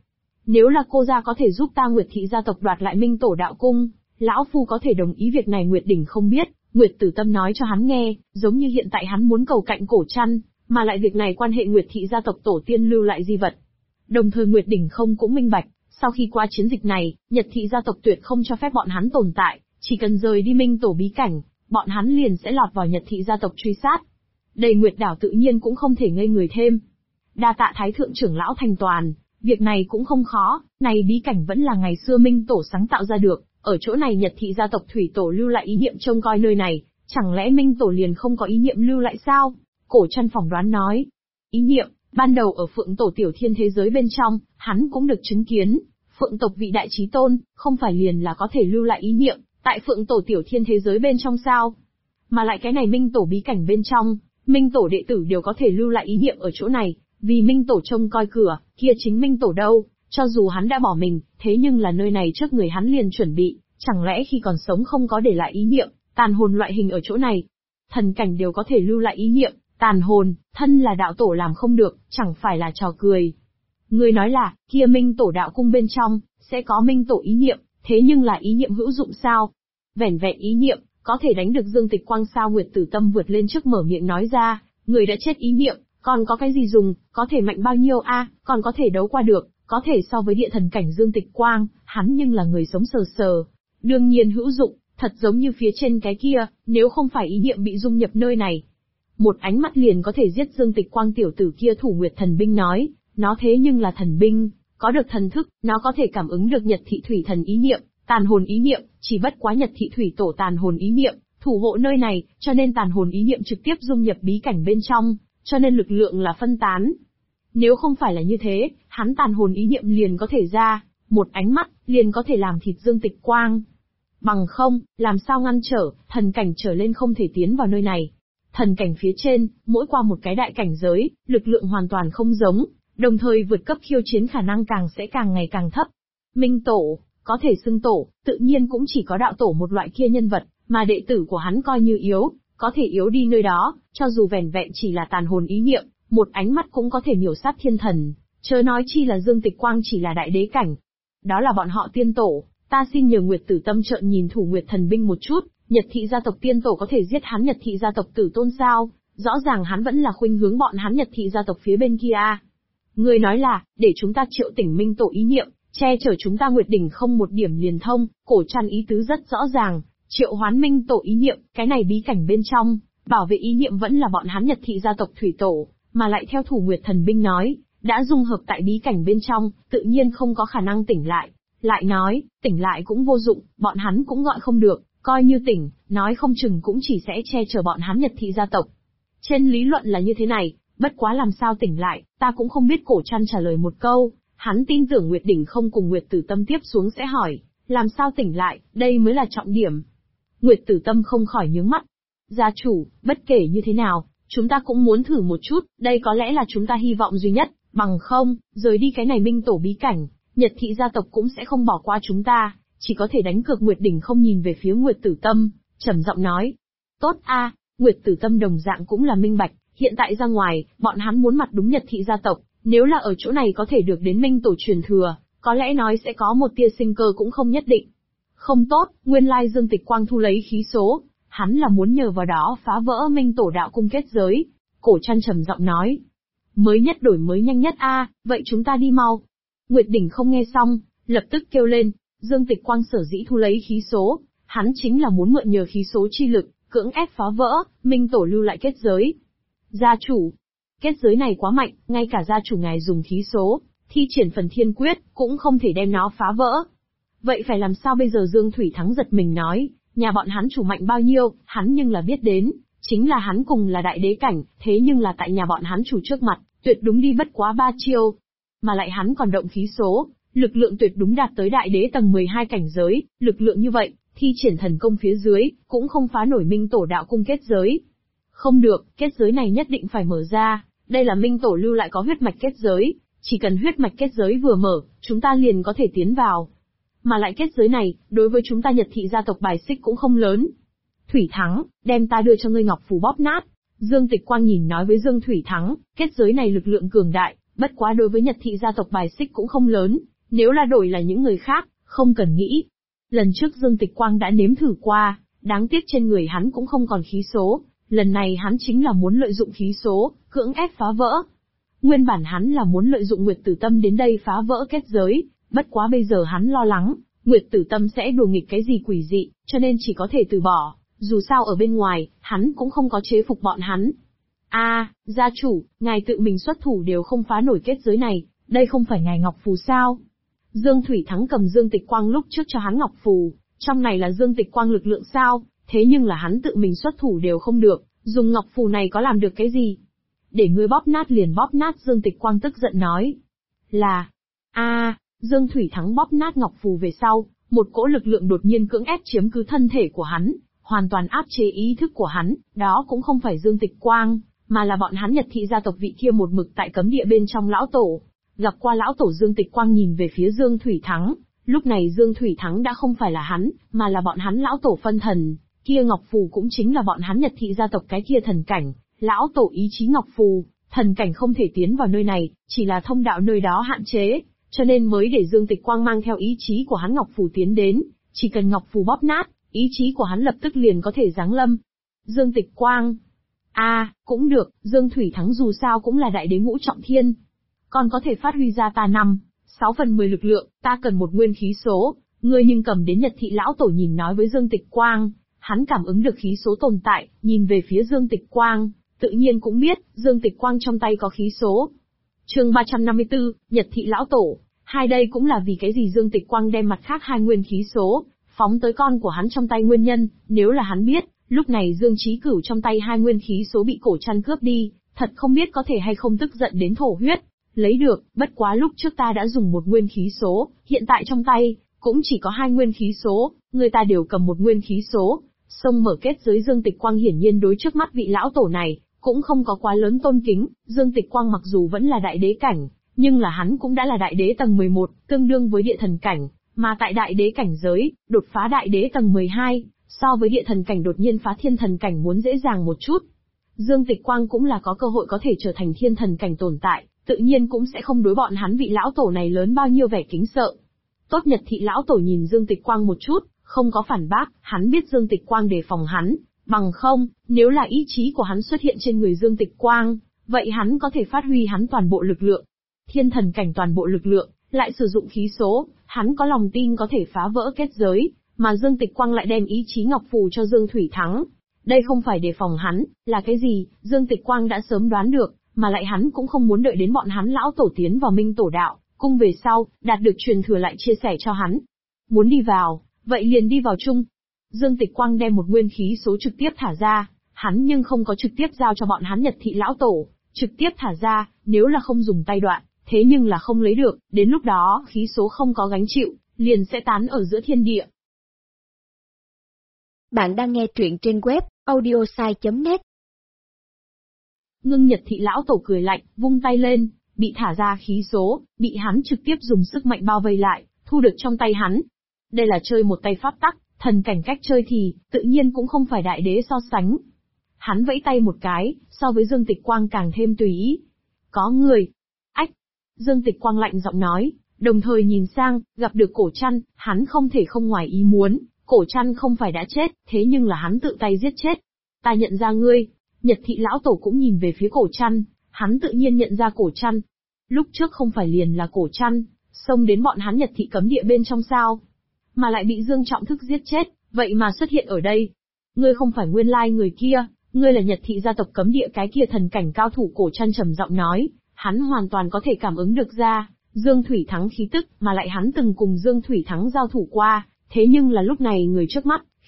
A: Nếu là cô gia có thể giúp ta Nguyệt thị gia tộc đoạt lại Minh Tổ đạo cung, lão phu có thể đồng ý việc này. Nguyệt Đỉnh không biết, Nguyệt Tử Tâm nói cho hắn nghe, giống như hiện tại hắn muốn cầu cạnh Cổ Trăn, mà lại việc này quan hệ Nguyệt thị gia tộc tổ tiên lưu lại di vật. Đồng thời Nguyệt Đỉnh không cũng minh bạch, sau khi qua chiến dịch này, Nhật thị gia tộc tuyệt không cho phép bọn hắn tồn tại, chỉ cần rời đi Minh Tổ bí cảnh, bọn hắn liền sẽ lọt vào Nhật thị gia tộc truy sát. Đầy Nguyệt đảo tự nhiên cũng không thể ngây người thêm. Đa tạ Thái thượng trưởng lão thành toàn, việc này cũng không khó, này bí cảnh vẫn là ngày xưa Minh Tổ sáng tạo ra được, ở chỗ này Nhật thị gia tộc thủy tổ lưu lại ý niệm trông coi nơi này, chẳng lẽ Minh Tổ liền không có ý niệm lưu lại sao? Cổ Trăn phỏng đoán nói. Ý niệm, ban đầu ở Phượng Tổ tiểu thiên thế giới bên trong, hắn cũng được chứng kiến, Phượng tộc vị đại chí tôn, không phải liền là có thể lưu lại ý niệm, tại Phượng Tổ tiểu thiên thế giới bên trong sao? Mà lại cái này Minh Tổ bí cảnh bên trong, Minh Tổ đệ tử đều có thể lưu lại ý niệm ở chỗ này, vì Minh Tổ trông coi cửa, kia chính Minh Tổ đâu, cho dù hắn đã bỏ mình, thế nhưng là nơi này trước người hắn liền chuẩn bị, chẳng lẽ khi còn sống không có để lại ý niệm, tàn hồn loại hình ở chỗ này. Thần cảnh đều có thể lưu lại ý niệm, tàn hồn, thân là đạo tổ làm không được, chẳng phải là trò cười. Người nói là, kia Minh Tổ đạo cung bên trong, sẽ có Minh Tổ ý niệm, thế nhưng là ý niệm hữu dụng sao? Vẻn vẹn ý niệm, có thể đánh được Dương Tịch Quang sao? Nguyệt Tử Tâm vượt lên trước mở miệng nói ra, người đã chết ý niệm, còn có cái gì dùng, có thể mạnh bao nhiêu a, còn có thể đấu qua được, có thể so với địa thần cảnh Dương Tịch Quang, hắn nhưng là người sống sờ sờ. Đương nhiên hữu dụng, thật giống như phía trên cái kia, nếu không phải ý niệm bị dung nhập nơi này. Một ánh mắt liền có thể giết Dương Tịch Quang tiểu tử kia. Thủ Nguyệt thần binh nói, nó thế nhưng là thần binh, có được thần thức, nó có thể cảm ứng được Nhật thị thủy thần ý niệm, tàn hồn ý niệm, chỉ bất quá Nhật thị thủy tổ tàn hồn ý niệm, thủ hộ nơi này, cho nên tàn hồn ý niệm trực tiếp dung nhập bí cảnh bên trong, cho nên lực lượng là phân tán. Nếu không phải là như thế, hắn tàn hồn ý niệm liền có thể ra, một ánh mắt, liền có thể làm thịt Dương Tịch Quang. Bằng không, làm sao ngăn trở, thần cảnh trở lên không thể tiến vào nơi này. Thần cảnh phía trên, mỗi qua một cái đại cảnh giới, lực lượng hoàn toàn không giống, đồng thời vượt cấp khiêu chiến khả năng sẽ càng ngày càng thấp. Minh Tổ, có thể xưng tổ, tự nhiên cũng chỉ có đạo tổ một loại kia nhân vật, mà đệ tử của hắn coi như yếu, có thể yếu đi nơi đó, cho dù vẻn vẹn chỉ là tàn hồn ý niệm, một ánh mắt cũng có thể miểu sát thiên thần, chớ nói chi là Dương Tịch Quang chỉ là đại đế cảnh. Đó là bọn họ tiên tổ, ta xin nhờ Nguyệt Tử Tâm trợn nhìn Thủ Nguyệt thần binh một chút, Nhật thị gia tộc tiên tổ có thể giết hắn Nhật thị gia tộc tử tôn sao? Rõ ràng hắn vẫn là khuynh hướng bọn hắn Nhật thị gia tộc phía bên kia. Người nói là, để chúng ta triệu tỉnh Minh Tổ ý niệm, che chở chúng ta Nguyệt đỉnh không một điểm liền thông. Cổ Trăn ý tứ rất rõ ràng, triệu hoán Minh Tổ ý niệm, cái này bí cảnh bên trong, bảo vệ ý niệm vẫn là bọn hắn Nhật thị gia tộc thủy tổ, mà lại theo Thủ Nguyệt thần binh nói, đã dung hợp tại bí cảnh bên trong, tự nhiên không có khả năng tỉnh lại. Lại nói, tỉnh lại cũng vô dụng, bọn hắn cũng gọi không được, coi như tỉnh, nói không chừng cũng chỉ sẽ che chở bọn hắn Nhật thị gia tộc. Trên lý luận là như thế này, bất quá làm sao tỉnh lại, ta cũng không biết. Cổ Trăn trả lời một câu, hắn tin tưởng Nguyệt đỉnh không cùng Nguyệt Tử Tâm tiếp xuống sẽ hỏi, làm sao tỉnh lại, đây mới là trọng điểm. Nguyệt Tử Tâm không khỏi nhướng mắt. Gia chủ, bất kể như thế nào, chúng ta cũng muốn thử một chút, đây có lẽ là chúng ta hy vọng duy nhất, bằng không, rời đi cái này Minh Tổ bí cảnh, Nhật thị gia tộc cũng sẽ không bỏ qua chúng ta, chỉ có thể đánh cược. Nguyệt đỉnh không nhìn về phía Nguyệt Tử Tâm, trầm giọng nói. Tốt a, Nguyệt Tử Tâm đồng dạng cũng là minh bạch, hiện tại ra ngoài, bọn hắn muốn mặt đúng Nhật thị gia tộc, nếu là ở chỗ này có thể được đến Minh Tổ truyền thừa, có lẽ nói sẽ có một tia sinh cơ cũng không nhất định. Không tốt, nguyên lai Dương Tịch Quang thu lấy khí số, hắn là muốn nhờ vào đó phá vỡ Minh Tổ đạo cung kết giới. Cổ Trăn trầm giọng nói. Mới nhất đổi mới nhanh nhất a, vậy chúng ta đi mau. Nguyệt đỉnh không nghe xong, lập tức kêu lên, Dương Tịch Quang sở dĩ thu lấy khí số, hắn chính là muốn mượn nhờ khí số chi lực, cưỡng ép phá vỡ, Minh Tổ lưu lại kết giới. Gia chủ, kết giới này quá mạnh, ngay cả gia chủ ngài dùng khí số, thi triển phần thiên quyết, cũng không thể đem nó phá vỡ. Vậy phải làm sao bây giờ? Dương Thủy Thắng giật mình nói, Nhà bọn hắn chủ mạnh bao nhiêu, hắn nhưng là biết đến, chính là hắn cùng là đại đế cảnh, thế nhưng là tại nhà bọn hắn chủ trước mặt, tuyệt đúng đi bất quá 3 chiêu. Mà lại hắn còn động khí số, lực lượng tuyệt đúng đạt tới đại đế tầng 12 cảnh giới, lực lượng như vậy, thi triển thần công phía dưới, cũng không phá nổi Minh Tổ đạo cung kết giới. Không được, kết giới này nhất định phải mở ra, đây là Minh Tổ lưu lại có huyết mạch kết giới, chỉ cần huyết mạch kết giới vừa mở, chúng ta liền có thể tiến vào. Mà lại kết giới này, đối với chúng ta Nhật thị gia tộc bài xích cũng không lớn. Thủy Thắng, đem ta đưa cho ngươi ngọc phù bóp nát. Dương Tịch Quang nhìn nói với Dương Thủy Thắng, kết giới này lực lượng cường đại, bất quá đối với Nhật thị gia tộc bài xích cũng không lớn, nếu là đổi là những người khác, không cần nghĩ. Lần trước Dương Tịch Quang đã nếm thử qua, đáng tiếc trên người hắn cũng không còn khí số, lần này hắn chính là muốn lợi dụng khí số, cưỡng ép phá vỡ. Nguyên bản hắn là muốn lợi dụng Nguyệt Tử Tâm đến đây phá vỡ kết giới, bất quá bây giờ hắn lo lắng, Nguyệt Tử Tâm sẽ đùa nghịch cái gì quỷ dị, cho nên chỉ có thể từ bỏ, dù sao ở bên ngoài, hắn cũng không có chế phục bọn hắn. Gia chủ, ngài tự mình xuất thủ đều không phá nổi kết giới này, đây không phải ngài ngọc phù sao? Dương Thủy Thắng cầm Dương Tịch Quang lúc trước cho hắn ngọc phù, trong này là Dương Tịch Quang lực lượng sao, thế nhưng là hắn tự mình xuất thủ đều không được, dùng ngọc phù này có làm được cái gì? Để ngươi bóp nát liền bóp nát, Dương Tịch Quang tức giận nói. Dương Thủy Thắng bóp nát ngọc phù về sau, một cỗ lực lượng đột nhiên cưỡng ép chiếm cứ thân thể của hắn, hoàn toàn áp chế ý thức của hắn, đó cũng không phải Dương Tịch Quang, mà là bọn hắn Nhật thị gia tộc vị kia một mực tại cấm địa bên trong lão tổ. Gặp qua lão tổ, Dương Tịch Quang nhìn về phía Dương Thủy Thắng, lúc này Dương Thủy Thắng đã không phải là hắn, mà là bọn hắn lão tổ phân thần, kia ngọc phù cũng chính là bọn hắn Nhật thị gia tộc cái kia thần cảnh, lão tổ ý chí ngọc phù, thần cảnh không thể tiến vào nơi này, chỉ là thông đạo nơi đó hạn chế, cho nên mới để Dương Tịch Quang mang theo ý chí của hắn ngọc phù tiến đến, chỉ cần ngọc phù bóp nát, ý chí của hắn lập tức liền có thể giáng lâm. Dương Tịch Quang, cũng được, Dương Thủy Thắng dù sao cũng là đại đế ngũ trọng thiên, còn có thể phát huy ra ta 5/6/10 lực lượng, ta cần một nguyên khí số, ngươi nhưng cầm đến. Nhật thị lão tổ nhìn nói với Dương Tịch Quang, hắn cảm ứng được khí số tồn tại, nhìn về phía Dương Tịch Quang, tự nhiên cũng biết, Dương Tịch Quang trong tay có khí số. Chương 354, Nhật thị lão tổ, hai đây cũng là vì cái gì Dương Tịch Quang đem mặt khác hai nguyên khí số, phóng tới con của hắn trong tay nguyên nhân, nếu là hắn biết, lúc này Dương Chí Cửu trong tay hai nguyên khí số bị cổ chăn cướp đi, thật không biết có thể hay không tức giận đến thổ huyết. Lấy được, bất quá lúc trước ta đã dùng một nguyên khí số, hiện tại trong tay, cũng chỉ có hai nguyên khí số, người ta đều cầm một nguyên khí số. Xông mở kết giới. Dương Tịch Quang hiển nhiên đối trước mắt vị lão tổ này, cũng không có quá lớn tôn kính. Dương Tịch Quang mặc dù vẫn là đại đế cảnh, nhưng là hắn cũng đã là đại đế tầng 11, tương đương với địa thần cảnh, mà tại đại đế cảnh giới, đột phá đại đế tầng 12, so với địa thần cảnh đột nhiên phá thiên thần cảnh muốn dễ dàng một chút. Dương Tịch Quang cũng là có cơ hội có thể trở thành thiên thần cảnh tồn tại, tự nhiên cũng sẽ không đối bọn hắn vị lão tổ này lớn bao nhiêu vẻ kính sợ. Tốt. Nhật thị lão tổ nhìn Dương Tịch Quang một chút, không có phản bác, hắn biết Dương Tịch Quang đề phòng hắn, bằng không, nếu là ý chí của hắn xuất hiện trên người Dương Tịch Quang, vậy hắn có thể phát huy hắn toàn bộ lực lượng. Thiên thần cảnh toàn bộ lực lượng, lại sử dụng khí số, hắn có lòng tin có thể phá vỡ kết giới, mà Dương Tịch Quang lại đem ý chí ngọc phù cho Dương Thủy Thắng. Đây không phải đề phòng hắn, là cái gì, Dương Tịch Quang đã sớm đoán được, mà lại hắn cũng không muốn đợi đến bọn hắn lão tổ tiến vào Minh Tổ đạo cung về sau, đạt được truyền thừa lại chia sẻ cho hắn. Muốn đi vào, vậy liền đi vào chung. Dương Tịch Quang đem một nguyên khí số trực tiếp thả ra, hắn nhưng không có trực tiếp giao cho bọn hắn Nhật thị lão tổ, trực tiếp thả ra, nếu là không dùng tay đoạn, thế nhưng là không lấy được, đến lúc đó khí số không có gánh chịu, liền sẽ tán ở giữa thiên địa.
B: Bạn đang nghe truyện trên web audiosai.net.
A: Ngưng Nhật thị lão tổ cười lạnh, vung tay lên, bị thả ra khí số, bị hắn trực tiếp dùng sức mạnh bao vây lại, thu được trong tay hắn. Đây là chơi một tay pháp tắc, thần cảnh cách chơi thì, tự nhiên cũng không phải đại đế so sánh. Hắn vẫy tay một cái, so với Dương Tịch Quang càng thêm tùy ý. Có người. Ách. Dương Tịch Quang lạnh giọng nói, đồng thời nhìn sang, gặp được cổ chăn, hắn không thể không ngoài ý muốn, cổ chăn không phải đã chết, thế nhưng là hắn tự tay giết chết. Ta nhận ra ngươi. Nhật thị lão tổ cũng nhìn về phía cổ chăn, hắn tự nhiên nhận ra cổ chăn. Lúc trước không phải liền là cổ chăn, xông đến bọn hắn Nhật thị cấm địa bên trong sao, mà lại bị Dương Trọng Thức giết chết, vậy mà xuất hiện ở đây. Ngươi không phải nguyên lai người kia, ngươi là Nhật thị gia tộc cấm địa cái kia thần cảnh cao thủ. Cổ chăn trầm giọng nói, hắn hoàn toàn có thể cảm ứng được ra Dương Thủy Thắng khí tức, mà lại hắn từng cùng Dương Thủy Thắng giao thủ qua, thế nhưng là lúc này người trước mắt,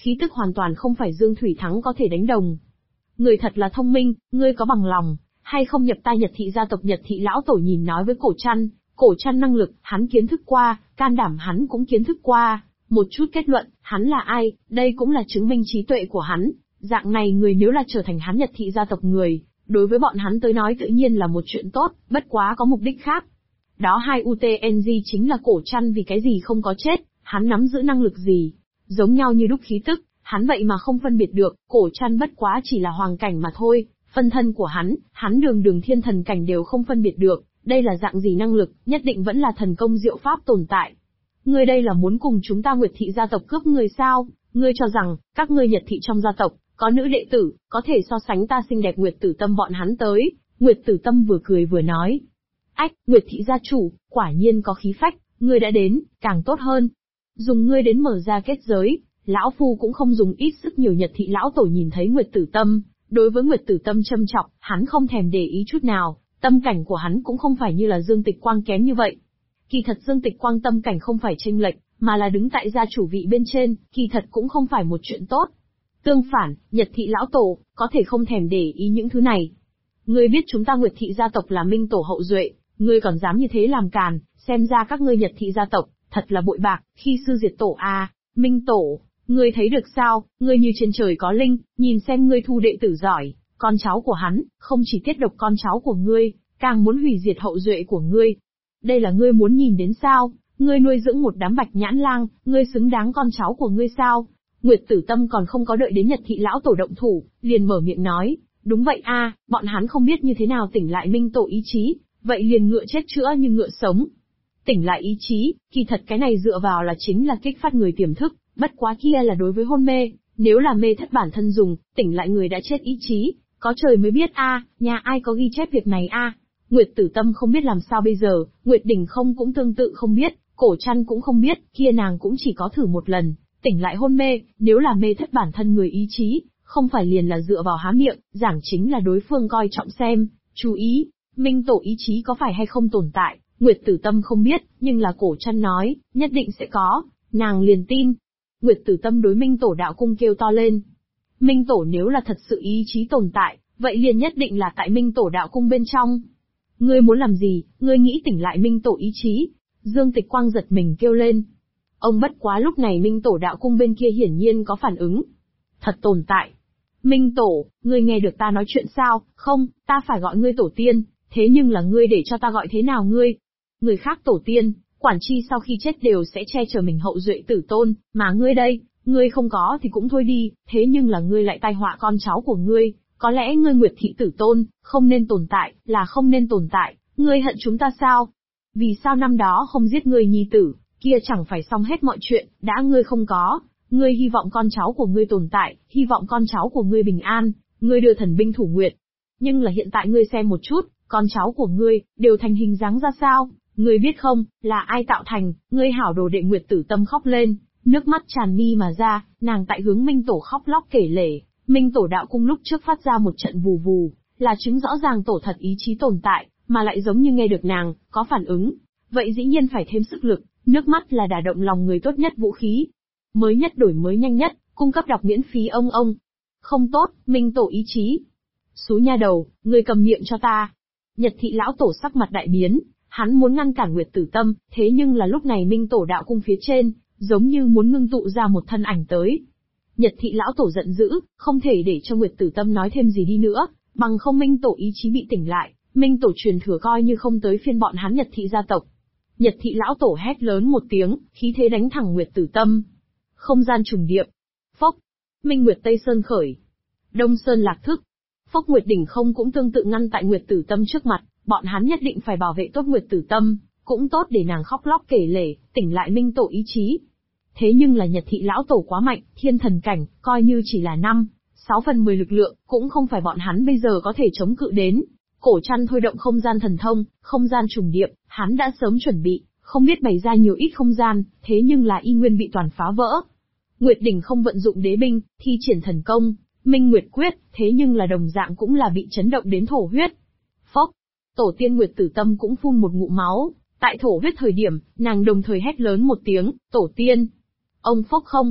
A: khí tức hoàn toàn không phải Dương Thủy Thắng có thể đánh đồng. Người thật là thông minh, ngươi có bằng lòng, hay không nhập ta Nhật thị gia tộc? Nhật thị lão tổ nhìn nói với Cổ Trăn năng lực, hắn kiến thức qua, can đảm hắn cũng kiến thức qua, một chút kết luận, hắn là ai, đây cũng là chứng minh trí tuệ của hắn. Dạng này người nếu là trở thành hắn Nhật thị gia tộc người, đối với bọn hắn tới nói tự nhiên là một chuyện tốt, bất quá có mục đích khác. Đó hai UTNG chính là Cổ Trăn vì cái gì không có chết, hắn nắm giữ năng lực gì, giống nhau như đúc khí tức, hắn vậy mà không phân biệt được, Cổ Trăn bất quá chỉ là hoàng cảnh mà thôi, phân thân của hắn đường thiên thần cảnh đều không phân biệt được, đây là dạng gì năng lực, nhất định vẫn là thần công diệu pháp tồn tại. Ngươi đây là muốn cùng chúng ta Nguyệt thị gia tộc cướp người sao? Ngươi cho rằng, các ngươi Nhật thị trong gia tộc, có nữ đệ tử, có thể so sánh ta xinh đẹp Nguyệt Tử Tâm bọn hắn tới. Nguyệt Tử Tâm vừa cười vừa nói. Ách, Nguyệt thị gia chủ, quả nhiên có khí phách, ngươi đã đến, càng tốt hơn. Dùng ngươi đến mở ra kết giới, lão phu cũng không dùng ít sức nhiều. Nhật thị lão tổ nhìn thấy Nguyệt Tử Tâm, đối với Nguyệt Tử Tâm châm chọc, hắn không thèm để ý chút nào, tâm cảnh của hắn cũng không phải như là Dương Tịch Quang kém như vậy. Kỳ thật Dương Tịch Quang tâm cảnh không phải chênh lệch, mà là đứng tại gia chủ vị bên trên, kỳ thật cũng không phải một chuyện tốt. Tương phản, Nhật thị lão tổ, có thể không thèm để ý những thứ này. Ngươi biết chúng ta Nguyệt thị gia tộc là Minh tổ hậu duệ, ngươi còn dám như thế làm càn, xem ra các ngươi Nhật thị gia tộc, thật là bội bạc, khi sư diệt tổ à, Minh tổ, ngươi thấy được sao, ngươi như trên trời có linh, nhìn xem ngươi thu đệ tử giỏi, con cháu của hắn, không chỉ tiết độc con cháu của ngươi, càng muốn hủy diệt hậu duệ của ngươi. Đây là ngươi muốn nhìn đến sao, ngươi nuôi dưỡng một đám bạch nhãn lang, ngươi xứng đáng con cháu của ngươi sao? Nguyệt Tử Tâm còn không có đợi đến Nhật thị lão tổ động thủ, liền mở miệng nói, đúng vậy a, bọn hắn không biết như thế nào tỉnh lại Minh tổ ý chí, vậy liền ngựa chết chữa như ngựa sống. Tỉnh lại ý chí, kỳ thật cái này dựa vào là chính là kích phát người tiềm thức, bất quá kia là đối với hôn mê, nếu là mê thất bản thân dùng, tỉnh lại người đã chết ý chí, có trời mới biết a, nhà ai có ghi chép việc này a. Nguyệt Tử Tâm không biết làm sao bây giờ, Nguyệt Đỉnh không cũng tương tự không biết, Cổ Trăn cũng không biết, kia nàng cũng chỉ có thử một lần, tỉnh lại hôn mê, nếu là mê thất bản thân người ý chí, không phải liền là dựa vào há miệng, giảng chính là đối phương coi trọng xem, chú ý, Minh tổ ý chí có phải hay không tồn tại, Nguyệt Tử Tâm không biết, nhưng là Cổ Trăn nói, nhất định sẽ có, nàng liền tin. Nguyệt Tử Tâm đối Minh tổ đạo cung kêu to lên. Minh tổ nếu là thật sự ý chí tồn tại, vậy liền nhất định là tại Minh tổ đạo cung bên trong. Ngươi muốn làm gì, ngươi nghĩ tỉnh lại Minh tổ ý chí? Dương Tịch Quang giật mình kêu lên. Ông bất quá lúc này Minh tổ đạo cung bên kia hiển nhiên có phản ứng. Thật tồn tại. Minh tổ, ngươi nghe được ta nói chuyện sao? Không, ta phải gọi ngươi tổ tiên, thế nhưng là ngươi để cho ta gọi thế nào ngươi? Người khác tổ tiên, quản chi sau khi chết đều sẽ che chở mình hậu duệ tử tôn, mà ngươi đây, ngươi không có thì cũng thôi đi, thế nhưng là ngươi lại tai họa con cháu của ngươi. Có lẽ ngươi Nguyệt thị tử tôn, không nên tồn tại, là không nên tồn tại, ngươi hận chúng ta sao? Vì sao năm đó không giết ngươi nhi tử, kia chẳng phải xong hết mọi chuyện, đã ngươi không có, ngươi hy vọng con cháu của ngươi tồn tại, hy vọng con cháu của ngươi bình an, ngươi đưa thần binh thủ Nguyệt. Nhưng là hiện tại ngươi xem một chút, con cháu của ngươi, đều thành hình dáng ra sao, ngươi biết không, là ai tạo thành, ngươi hảo đồ đệ Nguyệt Tử Tâm khóc lên, nước mắt tràn mi mà ra, nàng tại hướng Minh tổ khóc lóc kể lể. Minh tổ đạo cung lúc trước phát ra một trận vù vù, là chứng rõ ràng tổ thật ý chí tồn tại, mà lại giống như nghe được nàng, có phản ứng. Vậy dĩ nhiên phải thêm sức lực, nước mắt là đả động lòng người tốt nhất vũ khí. Mới nhất đổi mới nhanh nhất, cung cấp đọc miễn phí ông. Không tốt, Minh tổ ý chí. Xú nha đầu, ngươi cầm miệng cho ta. Nhật thị lão tổ sắc mặt đại biến, hắn muốn ngăn cản Nguyệt Tử Tâm, thế nhưng là lúc này Minh tổ đạo cung phía trên, giống như muốn ngưng tụ ra một thân ảnh tới. Nhật thị lão tổ giận dữ, không thể để cho Nguyệt Tử Tâm nói thêm gì đi nữa, bằng không Minh tổ ý chí bị tỉnh lại, Minh tổ truyền thừa coi như không tới phiên bọn hắn Nhật thị gia tộc. Nhật thị lão tổ hét lớn một tiếng, khí thế đánh thẳng Nguyệt Tử Tâm. Không gian trùng điệp. Phốc. Minh Nguyệt Tây Sơn khởi. Đông Sơn lạc thức. Phốc Nguyệt đỉnh không cũng tương tự ngăn tại Nguyệt Tử Tâm trước mặt, bọn hắn nhất định phải bảo vệ tốt Nguyệt Tử Tâm, cũng tốt để nàng khóc lóc kể lể, tỉnh lại Minh tổ ý chí. Thế nhưng là Nhật thị lão tổ quá mạnh, thiên thần cảnh, coi như chỉ là 5/6/10 lực lượng, cũng không phải bọn hắn bây giờ có thể chống cự đến. Cổ Trăn thôi động không gian thần thông, không gian trùng điệp, hắn đã sớm chuẩn bị, không biết bày ra nhiều ít không gian, thế nhưng là y nguyên bị toàn phá vỡ. Nguyệt đỉnh không vận dụng đế binh, thi triển thần công, Minh Nguyệt quyết, thế nhưng là đồng dạng cũng là bị chấn động đến thổ huyết. Phốc, tổ tiên Nguyệt Tử Tâm cũng phun một ngụm máu, tại thổ huyết thời điểm, nàng đồng thời hét lớn một tiếng, tổ tiên. Ông phốc không.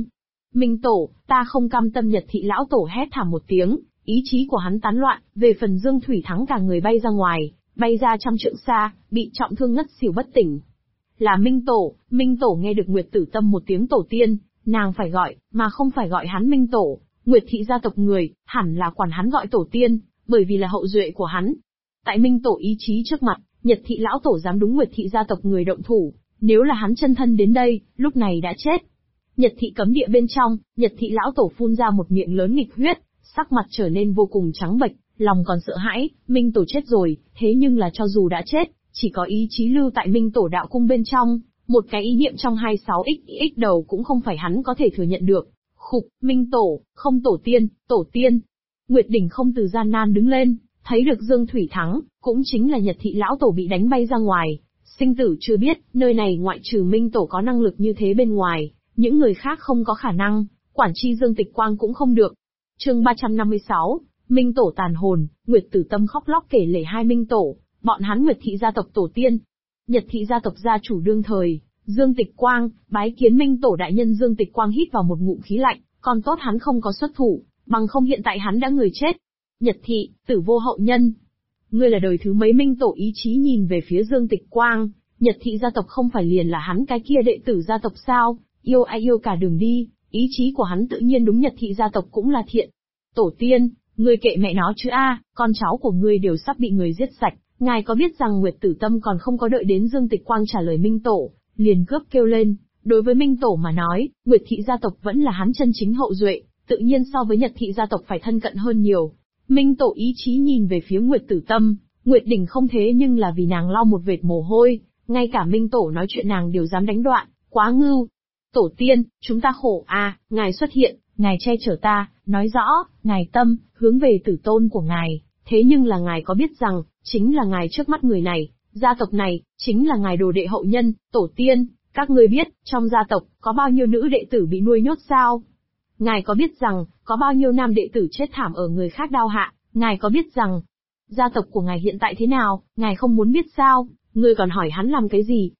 A: Minh Tổ, ta không cam tâm. Nhật thị lão tổ hét thảm một tiếng, ý chí của hắn tán loạn, về phần Dương Thủy Thắng cả người bay ra ngoài, bay ra trăm trượng xa, bị trọng thương ngất xỉu bất tỉnh. Là Minh Tổ nghe được Nguyệt Tử Tâm một tiếng tổ tiên, nàng phải gọi, mà không phải gọi hắn Minh Tổ. Nguyệt thị gia tộc người, hẳn là quản hắn gọi tổ tiên, bởi vì là hậu duệ của hắn. Tại Minh Tổ ý chí trước mặt, Nhật thị lão tổ dám đúng Nguyệt thị gia tộc người động thủ, nếu là hắn chân thân đến đây, lúc này đã chết. Nhật thị cấm địa bên trong, Nhật thị lão tổ phun ra một miệng lớn nghịch huyết, sắc mặt trở nên vô cùng trắng bệch, lòng còn sợ hãi, Minh Tổ chết rồi, thế nhưng là cho dù đã chết, chỉ có ý chí lưu tại Minh Tổ đạo cung bên trong, một cái ý niệm trong 26xx đầu cũng không phải hắn có thể thừa nhận được. Khục, Minh Tổ, không tổ tiên. Nguyệt Đỉnh không từ gian nan đứng lên, thấy được Dương Thủy Thắng, cũng chính là Nhật thị lão tổ bị đánh bay ra ngoài. Sinh tử chưa biết, nơi này ngoại trừ Minh Tổ có năng lực như thế bên ngoài, những người khác không có khả năng, quản chi Dương Tịch Quang cũng không được. Chương 356, Minh Tổ tàn hồn. Nguyệt Tử Tâm khóc lóc kể lể hai Minh Tổ, bọn hắn Nguyệt thị gia tộc tổ tiên. Nhật thị gia tộc gia chủ đương thời, Dương Tịch Quang, bái kiến Minh Tổ đại nhân. Dương Tịch Quang hít vào một ngụm khí lạnh, còn tốt hắn không có xuất thủ, bằng không hiện tại hắn đã người chết. Nhật thị, tử vô hậu nhân. Ngươi là đời thứ mấy? Minh Tổ ý chí nhìn về phía Dương Tịch Quang, Nhật thị gia tộc không phải liền là hắn cái kia đệ tử gia tộc sao, yêu ai yêu cả đường đi, ý chí của hắn tự nhiên đúng Nhật thị gia tộc cũng là thiện. Tổ tiên, ngươi kệ mẹ nó chứ con cháu của ngươi đều sắp bị người giết sạch, ngài có biết rằng Nguyệt Tử Tâm còn không có đợi đến Dương Tịch Quang trả lời Minh Tổ, liền cướp kêu lên, đối với Minh Tổ mà nói, Nguyệt thị gia tộc vẫn là hắn chân chính hậu duệ, tự nhiên so với Nhật thị gia tộc phải thân cận hơn nhiều. Minh Tổ ý chí nhìn về phía Nguyệt Tử Tâm, Nguyệt Đỉnh không thế nhưng là vì nàng lau một vệt mồ hôi, ngay cả Minh Tổ nói chuyện nàng đều dám đánh đoạn, quá ngưu. Tổ tiên, chúng ta khổ ngài xuất hiện, ngài che chở ta, nói rõ, ngài tâm, hướng về tử tôn của ngài, thế nhưng là ngài có biết rằng, chính là ngài trước mắt người này, gia tộc này, chính là ngài đồ đệ hậu nhân. Tổ tiên, các ngươi biết, trong gia tộc, có bao nhiêu nữ đệ tử bị nuôi nhốt sao? Ngài có biết rằng, có bao nhiêu nam đệ tử chết thảm ở người khác đao hạ? Ngài có biết rằng, gia tộc của ngài hiện tại thế nào? Ngài không muốn biết sao? Ngươi còn hỏi hắn làm cái gì?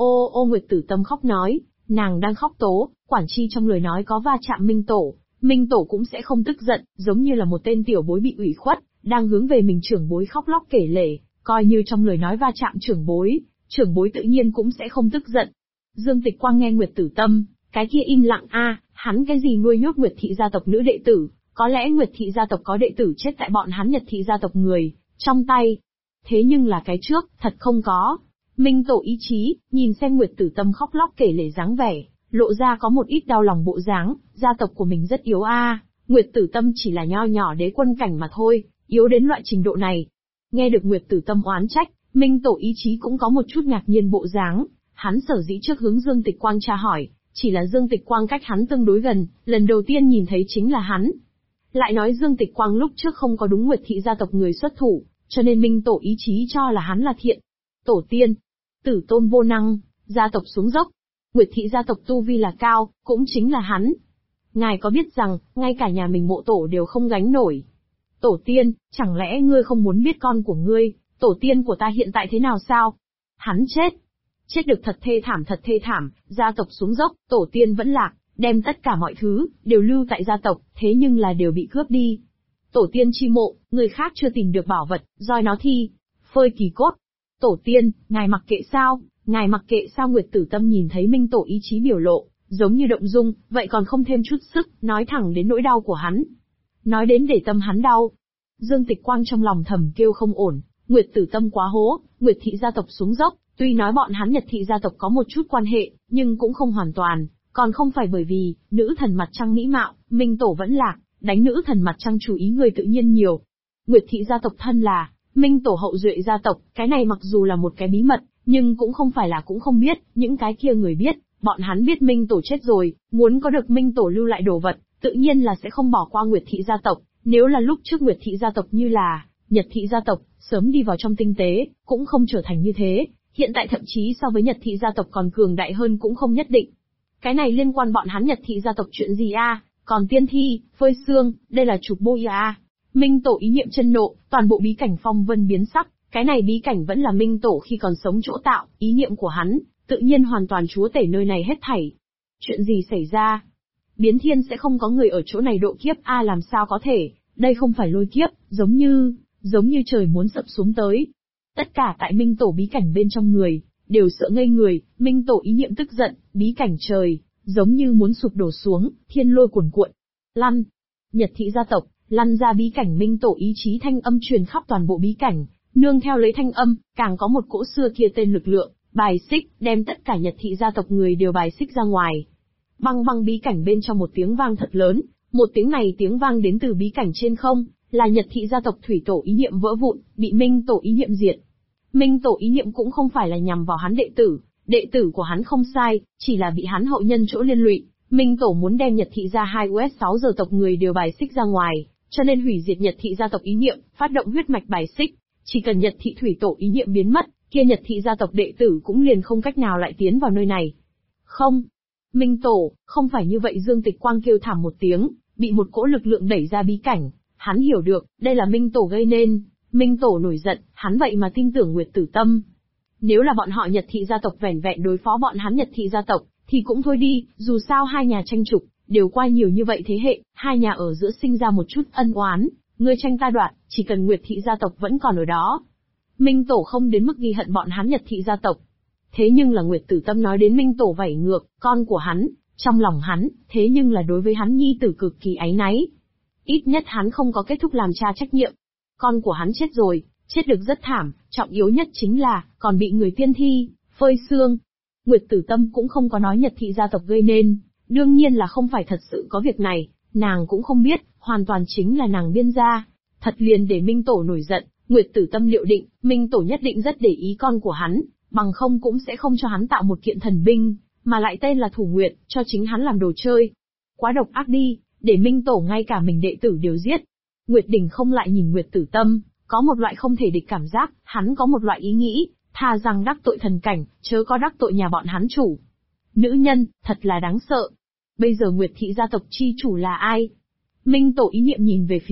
A: Ô Nguyệt Tử Tâm khóc nói, nàng đang khóc tố, quản chi trong lời nói có va chạm Minh Tổ cũng sẽ không tức giận, giống như là một tên tiểu bối bị ủy khuất, đang hướng về mình trưởng bối khóc lóc kể lể, coi như trong lời nói va chạm trưởng bối tự nhiên cũng sẽ không tức giận. Dương Tịch Quang nghe Nguyệt Tử Tâm, cái kia im lặng hắn cái gì nuôi nhốt Nguyệt thị gia tộc nữ đệ tử, có lẽ Nguyệt thị gia tộc có đệ tử chết tại bọn hắn Nhật thị gia tộc người trong tay. Thế nhưng là cái trước, thật không có. Minh Tổ ý chí, nhìn xem Nguyệt Tử Tâm khóc lóc kể lể dáng vẻ, lộ ra có một ít đau lòng bộ dáng, gia tộc của mình rất yếu Nguyệt Tử Tâm chỉ là nho nhỏ đế quân cảnh mà thôi, yếu đến loại trình độ này. Nghe được Nguyệt Tử Tâm oán trách, Minh Tổ ý chí cũng có một chút ngạc nhiên bộ dáng, hắn sở dĩ trước hướng Dương Tịch Quang tra hỏi, chỉ là Dương Tịch Quang cách hắn tương đối gần, lần đầu tiên nhìn thấy chính là hắn. Lại nói Dương Tịch Quang lúc trước không có đúng Nguyệt thị gia tộc người xuất thủ, cho nên Minh Tổ ý chí cho là hắn là thiện. Tổ tiên, tử tôn vô năng, gia tộc xuống dốc. Nguyệt thị gia tộc tu vi là cao, cũng chính là hắn. Ngài có biết rằng, ngay cả nhà mình mộ tổ đều không gánh nổi. Tổ tiên, chẳng lẽ ngươi không muốn biết con của ngươi, tổ tiên của ta hiện tại thế nào sao? Hắn chết được thật thê thảm, gia tộc xuống dốc, tổ tiên vẫn lạc, đem tất cả mọi thứ, đều lưu tại gia tộc, thế nhưng là đều bị cướp đi. Tổ tiên chi mộ, người khác chưa tìm được bảo vật, roi nó thi, phơi kỳ cốt. Tổ tiên, ngài mặc kệ sao? Ngài mặc kệ sao? Nguyệt Tử Tâm nhìn thấy Minh Tổ ý chí biểu lộ, giống như động dung, vậy còn không thêm chút sức, nói thẳng đến nỗi đau của hắn. Nói đến để tâm hắn đau. Dương Tịch Quang trong lòng thầm kêu không ổn, Nguyệt Tử Tâm quá hố, Nguyệt thị gia tộc xuống dốc, tuy nói bọn hắn Nhật thị gia tộc có một chút quan hệ, nhưng cũng không hoàn toàn, còn không phải bởi vì, nữ thần mặt trăng mỹ mạo, Minh Tổ vẫn lạc, đánh nữ thần mặt trăng chú ý người tự nhiên nhiều. Nguyệt thị gia tộc thân là, Minh Tổ hậu duệ gia tộc, cái này mặc dù là một cái bí mật, nhưng cũng không phải là cũng không biết, những cái kia người biết, bọn hắn biết Minh Tổ chết rồi, muốn có được Minh Tổ lưu lại đồ vật, tự nhiên là sẽ không bỏ qua Nguyệt thị gia tộc, nếu là lúc trước Nguyệt thị gia tộc như là Nhật thị gia tộc, sớm đi vào trong tinh tế, cũng không trở thành như thế, hiện tại thậm chí so với Nhật thị gia tộc còn cường đại hơn cũng không nhất định. Cái này liên quan bọn hắn Nhật thị gia tộc chuyện gì còn tiên thi, phơi xương, đây là chụp bôi Minh Tổ ý niệm chân nộ, toàn bộ bí cảnh phong vân biến sắc, cái này bí cảnh vẫn là Minh Tổ khi còn sống chỗ tạo, ý niệm của hắn, tự nhiên hoàn toàn chúa tể nơi này hết thảy. Chuyện gì xảy ra? biến thiên sẽ không có người ở chỗ này độ kiếp a, làm sao có thể, đây không phải lôi kiếp, giống như trời muốn sập xuống tới. Tất cả tại Minh Tổ bí cảnh bên trong người, đều sợ ngây người, Minh Tổ ý niệm tức giận, bí cảnh trời, giống như muốn sụp đổ xuống, thiên lôi cuồn cuộn. Lăn! Nhật thị gia tộc, lăn ra bí cảnh. Minh Tổ ý chí thanh âm truyền khắp toàn bộ bí cảnh, nương theo lấy thanh âm, càng có một cỗ xưa kia tên lực lượng, bài xích, đem tất cả Nhật thị gia tộc người đều bài xích ra ngoài. Băng băng bí cảnh bên trong một tiếng vang thật lớn, một tiếng này tiếng vang đến từ bí cảnh trên không, là Nhật thị gia tộc thủy tổ ý niệm vỡ vụn, bị Minh Tổ ý niệm diệt. Minh Tổ ý niệm cũng không phải là nhằm vào hắn đệ tử của hắn không sai, chỉ là bị hắn hậu nhân chỗ liên lụy. Minh Tổ muốn đem Nhật thị gia 2US6 giờ tộc người đều bài xích ra ngoài, cho nên hủy diệt Nhật thị gia tộc ý niệm, phát động huyết mạch bài xích. Chỉ cần Nhật thị thủy tổ ý niệm biến mất, kia Nhật thị gia tộc đệ tử cũng liền không cách nào lại tiến vào nơi này. Không, Minh Tổ, không phải như vậy. Dương Tịch Quang kêu thảm một tiếng, bị một cỗ lực lượng đẩy ra bí cảnh. Hắn hiểu được, đây là Minh Tổ gây nên. Minh Tổ nổi giận, hắn vậy mà tin tưởng Nguyệt Tử Tâm. Nếu là bọn họ Nhật thị gia tộc vẻn vẹn đối phó bọn hắn Nhật thị gia tộc, thì cũng thôi đi, dù sao hai nhà tranh trục, đều qua nhiều như vậy thế hệ, hai nhà ở giữa sinh ra một chút ân oán, ngươi tranh ta đoạt, chỉ cần Nguyệt thị gia tộc vẫn còn ở đó. Minh Tổ không đến mức ghi hận bọn hắn Nhật thị gia tộc. Thế nhưng là Nguyệt Tử Tâm nói đến Minh Tổ vảy ngược, con của hắn, trong lòng hắn, thế nhưng là đối với hắn nhi tử cực kỳ áy náy. Ít nhất hắn không có kết thúc làm cha trách nhiệm. Con của hắn chết rồi, chết được rất thảm, trọng yếu nhất chính là, còn bị người tiên thi, phơi xương. Nguyệt Tử Tâm cũng không có nói Nhật thị gia tộc gây nên, đương nhiên là không phải thật sự có việc này, nàng cũng không biết, hoàn toàn chính là nàng biên ra. Thật liền để Minh Tổ nổi giận, Nguyệt Tử Tâm liệu định, Minh Tổ nhất định rất để ý con của hắn, bằng không cũng sẽ không cho hắn tạo một kiện thần binh, mà lại tên là Thủ Nguyệt, cho chính hắn làm đồ chơi. Quá độc ác đi, để Minh Tổ ngay cả mình đệ tử đều giết. Nguyệt Đình không lại nhìn Nguyệt Tử Tâm, có một loại không thể địch cảm giác, hắn có một loại ý nghĩ, thà rằng đắc tội thần cảnh, chớ có đắc tội nhà bọn hắn chủ. Nữ nhân, thật là đáng sợ. Bây giờ Nguyệt thị gia tộc chi chủ là ai? Minh Tổ ý niệm nhìn về phía